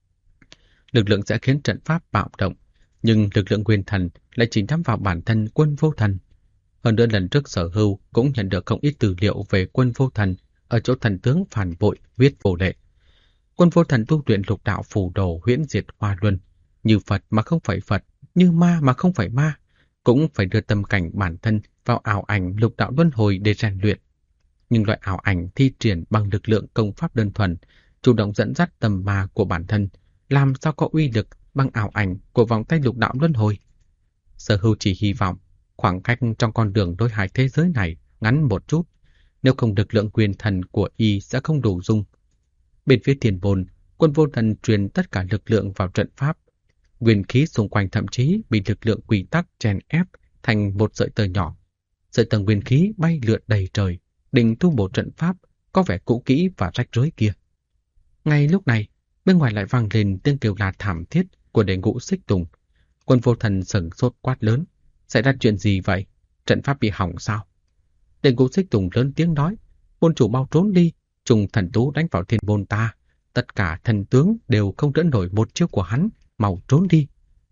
A: Lực lượng sẽ khiến trận pháp bạo động, nhưng lực lượng nguyên thần lại chỉ nhắm vào bản thân Quân Vô Thần. Hơn nữa lần trước Sở Hữu cũng nhận được không ít tư liệu về Quân Vô Thần ở chỗ thần tướng phản bội huyết vô lệ. Quân vô thần tu luyện lục đạo phù đồ huyễn diệt hoa luân, như Phật mà không phải Phật, như ma mà không phải ma, cũng phải đưa tâm cảnh bản thân vào ảo ảnh lục đạo luân hồi để rèn luyện. Nhưng loại ảo ảnh thi triển bằng lực lượng công pháp đơn thuần, chủ động dẫn dắt tâm ma của bản thân, làm sao có uy lực bằng ảo ảnh của vòng tay lục đạo luân hồi. Sở Hưu chỉ hy vọng khoảng cách trong con đường đối hai thế giới này ngắn một chút, nếu không lực lượng quyền thần của y sẽ không đủ dung. Bên phía Thiên Bồn, Quân Vô Thần truyền tất cả lực lượng vào trận pháp. Nguyên khí xung quanh thậm chí bị lực lượng quy tắc chèn ép thành một sợi tơ nhỏ. Sợi tơ nguyên khí bay lượn đầy trời, định tu bổ trận pháp có vẻ cũ kỹ và rách rối kia. Ngay lúc này, bên ngoài lại vang lên tiếng kêu la thảm thiết của đệ ngũ Xích Tùng. Quân Vô Thần sửng sốt quát lớn: xảy ra chuyện gì vậy? Trận pháp bị hỏng sao? Đệ ngũ Xích Tùng lớn tiếng nói: môn chủ mau trốn đi, trùng thần tú đánh vào Thiên Bồn ta, tất cả thần tướng đều không đỡ nổi một chiêu của hắn, mau trốn đi.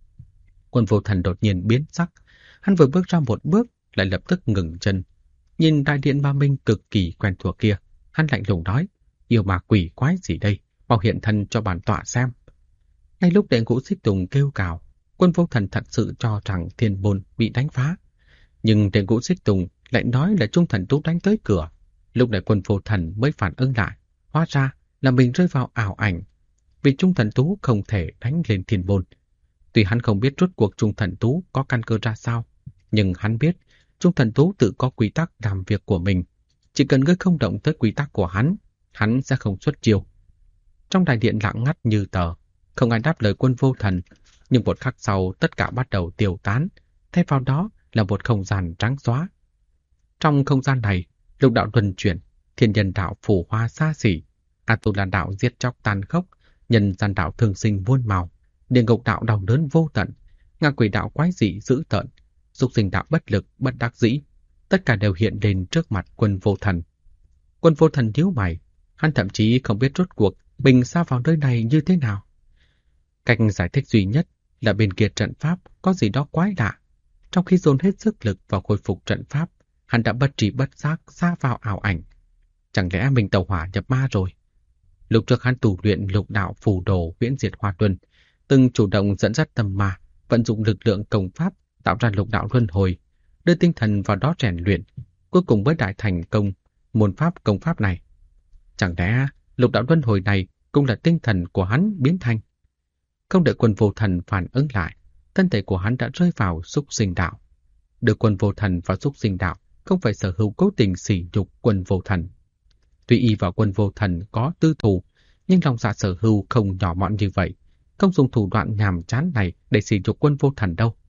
A: Quân Vô Thần đột nhiên biến sắc, hắn vừa bước ra một bước lại lập tức ngừng chân. Nhìn đại điện Ma Minh cực kỳ quen thuộc kia, hắn lạnh lùng nói: yêu ma quỷ quái gì đây, mau hiện thân cho bản tọa xem. Ngay lúc đệ ngũ Xích Tùng kêu cào, Quân Vô Thần thật sự cho rằng Thiên Bồn bị đánh phá. Nhưng đệ ngũ Xích Tùng lại nói là trung thần tú đánh tới cửa. Lúc này Quân Vô Thần mới phản ứng lại, hóa ra là mình rơi vào ảo ảnh. Vì trung thần tú không thể đánh lên Thiên Bồn. Tuy hắn không biết rốt cuộc trung thần tú có căn cơ ra sao, nhưng hắn biết trung thần tú tự có quy tắc làm việc của mình. Chỉ cần ngươi không động tới quy tắc của hắn sẽ không xuất chiêu. Trong đại điện lặng ngắt như tờ, không ai đáp lời Quân Vô Thần, nhưng một khắc sau tất cả bắt đầu tiêu tán, thay vào đó là một không gian trắng xóa. Trong không gian này, lục đạo luân chuyển, thiên nhân đạo phù hoa xa xỉ, Atula đạo giết chóc tàn khốc, nhân gian đạo thường sinh muôn màu, địa ngục đạo đau đớn vô tận, ngạ quỷ đạo quái dị dữ tợn, súc sinh đạo bất lực bất đắc dĩ, tất cả đều hiện lên trước mặt Quân Vô Thần. Quân Vô Thần nhíu mày, hắn thậm chí không biết rốt cuộc mình sao vào nơi này như thế nào. Cách giải thích duy nhất là bên kia trận pháp có gì đó quái lạ. Trong khi dồn hết sức lực vào khôi phục trận pháp, hắn đã bất trí bất giác xa vào ảo ảnh. Chẳng lẽ mình tẩu hỏa nhập ma rồi? Lúc trước hắn tu luyện lục đạo phù đồ huyễn diệt hoa luân, từng chủ động dẫn dắt tâm ma, vận dụng lực lượng công pháp tạo ra lục đạo luân hồi, đưa tinh thần vào đó rèn luyện, cuối cùng mới đại thành công môn pháp công pháp này. Chẳng lẽ lục đạo luân hồi này cũng là tinh thần của hắn biến thành? Không đợi Quân Vô Thần phản ứng lại, thân thể của hắn đã rơi vào xúc sinh đạo. Đưa Quân Vô Thần vào xúc sinh đạo không phải Sở Hữu cố tình sỉ nhục Quân Vô Thần. Tuy y và Quân Vô Thần có tư thù, nhưng lòng dạ Sở Hữu không nhỏ mọn như vậy, không dùng thủ đoạn nhàm chán này để sỉ nhục Quân Vô Thần đâu.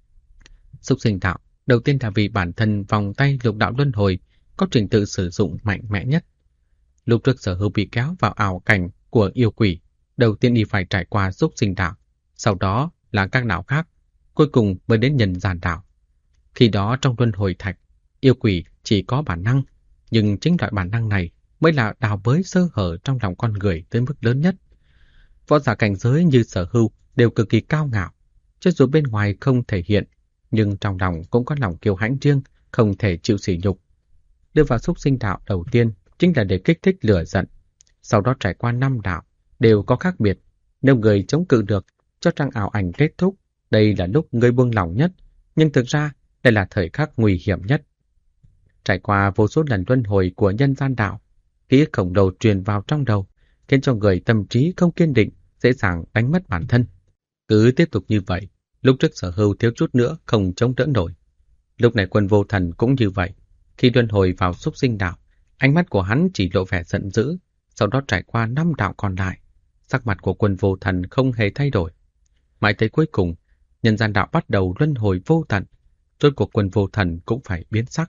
A: Xúc sinh đạo đầu tiên là vì bản thân vòng tay lục đạo luân hồi có trình tự sử dụng mạnh mẽ nhất. Lúc trước Sở Hữu bị kéo vào ảo cảnh của yêu quỷ, đầu tiên y phải trải qua xúc sinh đạo, sau đó là các đạo khác, cuối cùng mới đến nhân gian đạo. Khi đó trong luân hồi thạch, yêu quỷ chỉ có bản năng, nhưng chính loại bản năng này mới là đào bới sơ hở trong lòng con người tới mức lớn nhất. Võ giả cảnh giới như Sở Hữu đều cực kỳ cao ngạo, cho dù bên ngoài không thể hiện, nhưng trong lòng cũng có lòng kiêu hãnh riêng, không thể chịu sỉ nhục. Đưa vào xúc sinh đạo đầu tiên chính là để kích thích lửa giận, sau đó trải qua 5 đạo đều có khác biệt. Nếu người chống cự được, cho rằng ảo ảnh kết thúc, đây là lúc người buông lỏng nhất, nhưng thực ra đây là thời khắc nguy hiểm nhất. Trải qua vô số lần luân hồi của nhân gian đạo, ký ức khổng lồ truyền vào trong đầu, khiến cho người tâm trí không kiên định, dễ dàng đánh mất bản thân. Cứ tiếp tục như vậy, lúc trước Sở Hữu thiếu chút nữa không chống đỡ nổi. Lúc này Quân Vô Thần cũng như vậy. Khi luân hồi vào xúc sinh đạo, ánh mắt của hắn chỉ lộ vẻ giận dữ, sau đó trải qua 5 đạo còn lại, sắc mặt của Quân Vô Thần không hề thay đổi. Mãi tới cuối cùng, nhân gian đạo bắt đầu luân hồi vô tận, rốt cuộc Quân Vô Thần cũng phải biến sắc.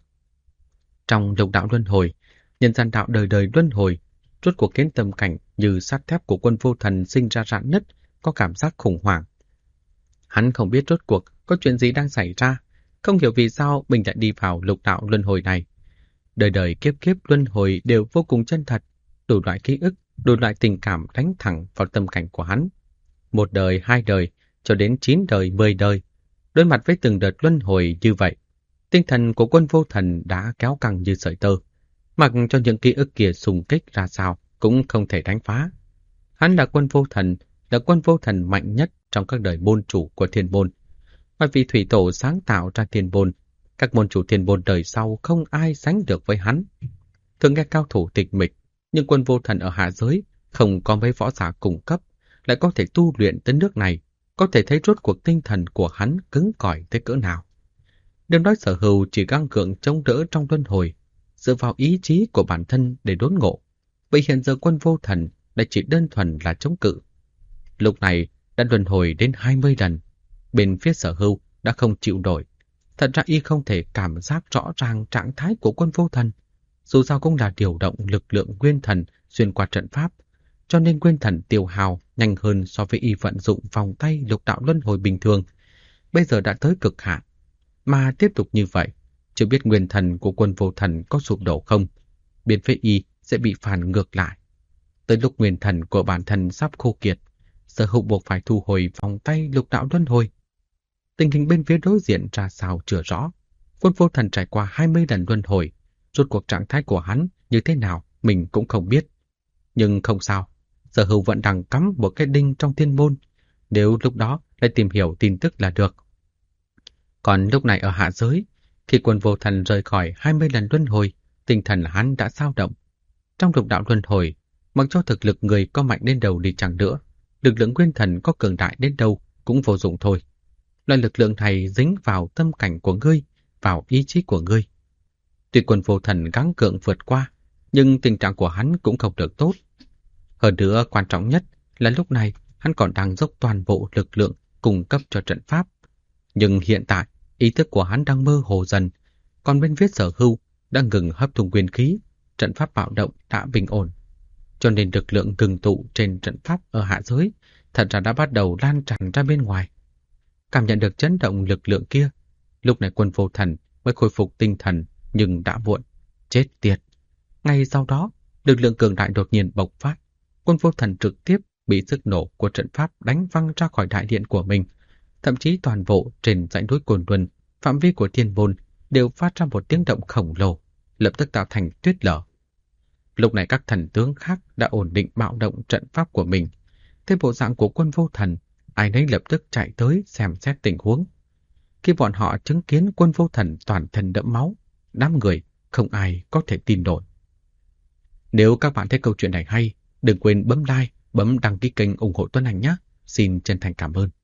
A: Trong lục đạo luân hồi, nhân gian đạo đời đời luân hồi, rốt cuộc khiến tâm cảnh như sắt thép của Quân Vô Thần sinh ra rạn nứt, có cảm giác khủng hoảng. Hắn không biết rốt cuộc có chuyện gì đang xảy ra, không hiểu vì sao mình lại đi vào lục đạo luân hồi này. Đời đời kiếp kiếp luân hồi đều vô cùng chân thật, đủ loại ký ức, đủ loại tình cảm đánh thẳng vào tâm cảnh của hắn. 1 đời, 2 đời, cho đến 9 đời, 10 đời. Đối mặt với từng đợt luân hồi như vậy, tinh thần của Quân Vô Thần đã kéo căng như sợi tơ. Mặc cho những ký ức kia xung kích ra sao cũng không thể đánh phá. Hắn là quân vô thần mạnh nhất trong các đời môn chủ của thiên môn. Bởi vì thủy tổ sáng tạo ra thiên môn, các môn chủ thiên môn đời sau không ai sánh được với hắn. Thường nghe cao thủ tịch mịch, nhưng quân vô thần ở hạ giới không có mấy võ giả cùng cấp, lại có thể tu luyện tới nước này, có thể thấy rốt cuộc tinh thần của hắn cứng cỏi tới cỡ nào. Đừng nói Sở Hưu chỉ gắng gượng chống đỡ trong luân hồi, dựa vào ý chí của bản thân để đốn ngộ. Vậy hiện giờ quân vô thần lại chỉ đơn thuần là chống cự. Lúc này đã luân hồi đến 20 lần, bên phía Sở Hưu đã không chịu nổi. Thật ra y không thể cảm giác rõ ràng trạng thái của quân vô thần. Dù sao cũng là điều động lực lượng nguyên thần xuyên qua trận pháp, cho nên nguyên thần tiêu hao nhanh hơn so với y vận dụng vòng tay lục đạo luân hồi bình thường. Bây giờ đã tới cực hạn, mà tiếp tục như vậy, chưa biết nguyên thần của quân vô thần có sụp đổ không, bên phía y sẽ bị phản ngược lại. Tới lúc nguyên thần của bản thân sắp khô kiệt, Sở Hưu buộc phải thu hồi vòng tay lục đạo luân hồi. Tình hình bên phía đối diện ra sao chưa rõ. Quân vô thần trải qua 20 lần luân hồi, rốt cuộc trạng thái của hắn như thế nào mình cũng không biết. Nhưng không sao, Sở Hưu vẫn đang cắm một cái đinh trong thiên môn, nếu lúc đó lại tìm hiểu tin tức là được. Còn lúc này ở hạ giới, khi quân vô thần rời khỏi 20 lần luân hồi, tinh thần hắn đã dao động. Trong lục đạo luân hồi, mặc cho thực lực người có mạnh đến đâu đi chẳng nữa, lực lượng nguyên thần có cường đại đến đâu cũng vô dụng thôi. Loại lực lượng này dính vào tâm cảnh của ngươi, vào ý chí của ngươi. Tuy quân vô thần gắng gượng vượt qua, nhưng tình trạng của hắn cũng không được tốt. Hơn nữa quan trọng nhất là lúc này hắn còn đang dốc toàn bộ lực lượng cung cấp cho trận pháp. Nhưng hiện tại, ý thức của hắn đang mơ hồ dần, còn bên phía Sở Hưu đang ngừng hấp thụ nguyên khí, trận pháp bạo động đã bình ổn. Cho nên lực lượng ngừng tụ trên trận pháp ở hạ giới thật ra đã bắt đầu lan tràn ra bên ngoài. Cảm nhận được chấn động lực lượng kia, lúc này quân vô thần mới khôi phục tinh thần, nhưng đã muộn. Chết tiệt! Ngay sau đó, lực lượng cường đại đột nhiên bộc phát. Quân vô thần trực tiếp bị sức nổ của trận pháp đánh văng ra khỏi đại điện của mình. Thậm chí toàn bộ trên dãy núi Cồn Luân, phạm vi của thiên môn đều phát ra một tiếng động khổng lồ, lập tức tạo thành tuyết lở. Lúc này các thần tướng khác đã ổn định bạo động trận pháp của mình. Thấy bộ dạng của quân vô thần, ai nấy lập tức chạy tới xem xét tình huống. Khi bọn họ chứng kiến quân vô thần toàn thân đẫm máu, đám người không ai có thể tin nổi. Nếu các bạn thấy câu chuyện này hay, đừng quên bấm like, bấm đăng ký kênh ủng hộ Tuấn Anh nhé. Xin chân thành cảm ơn.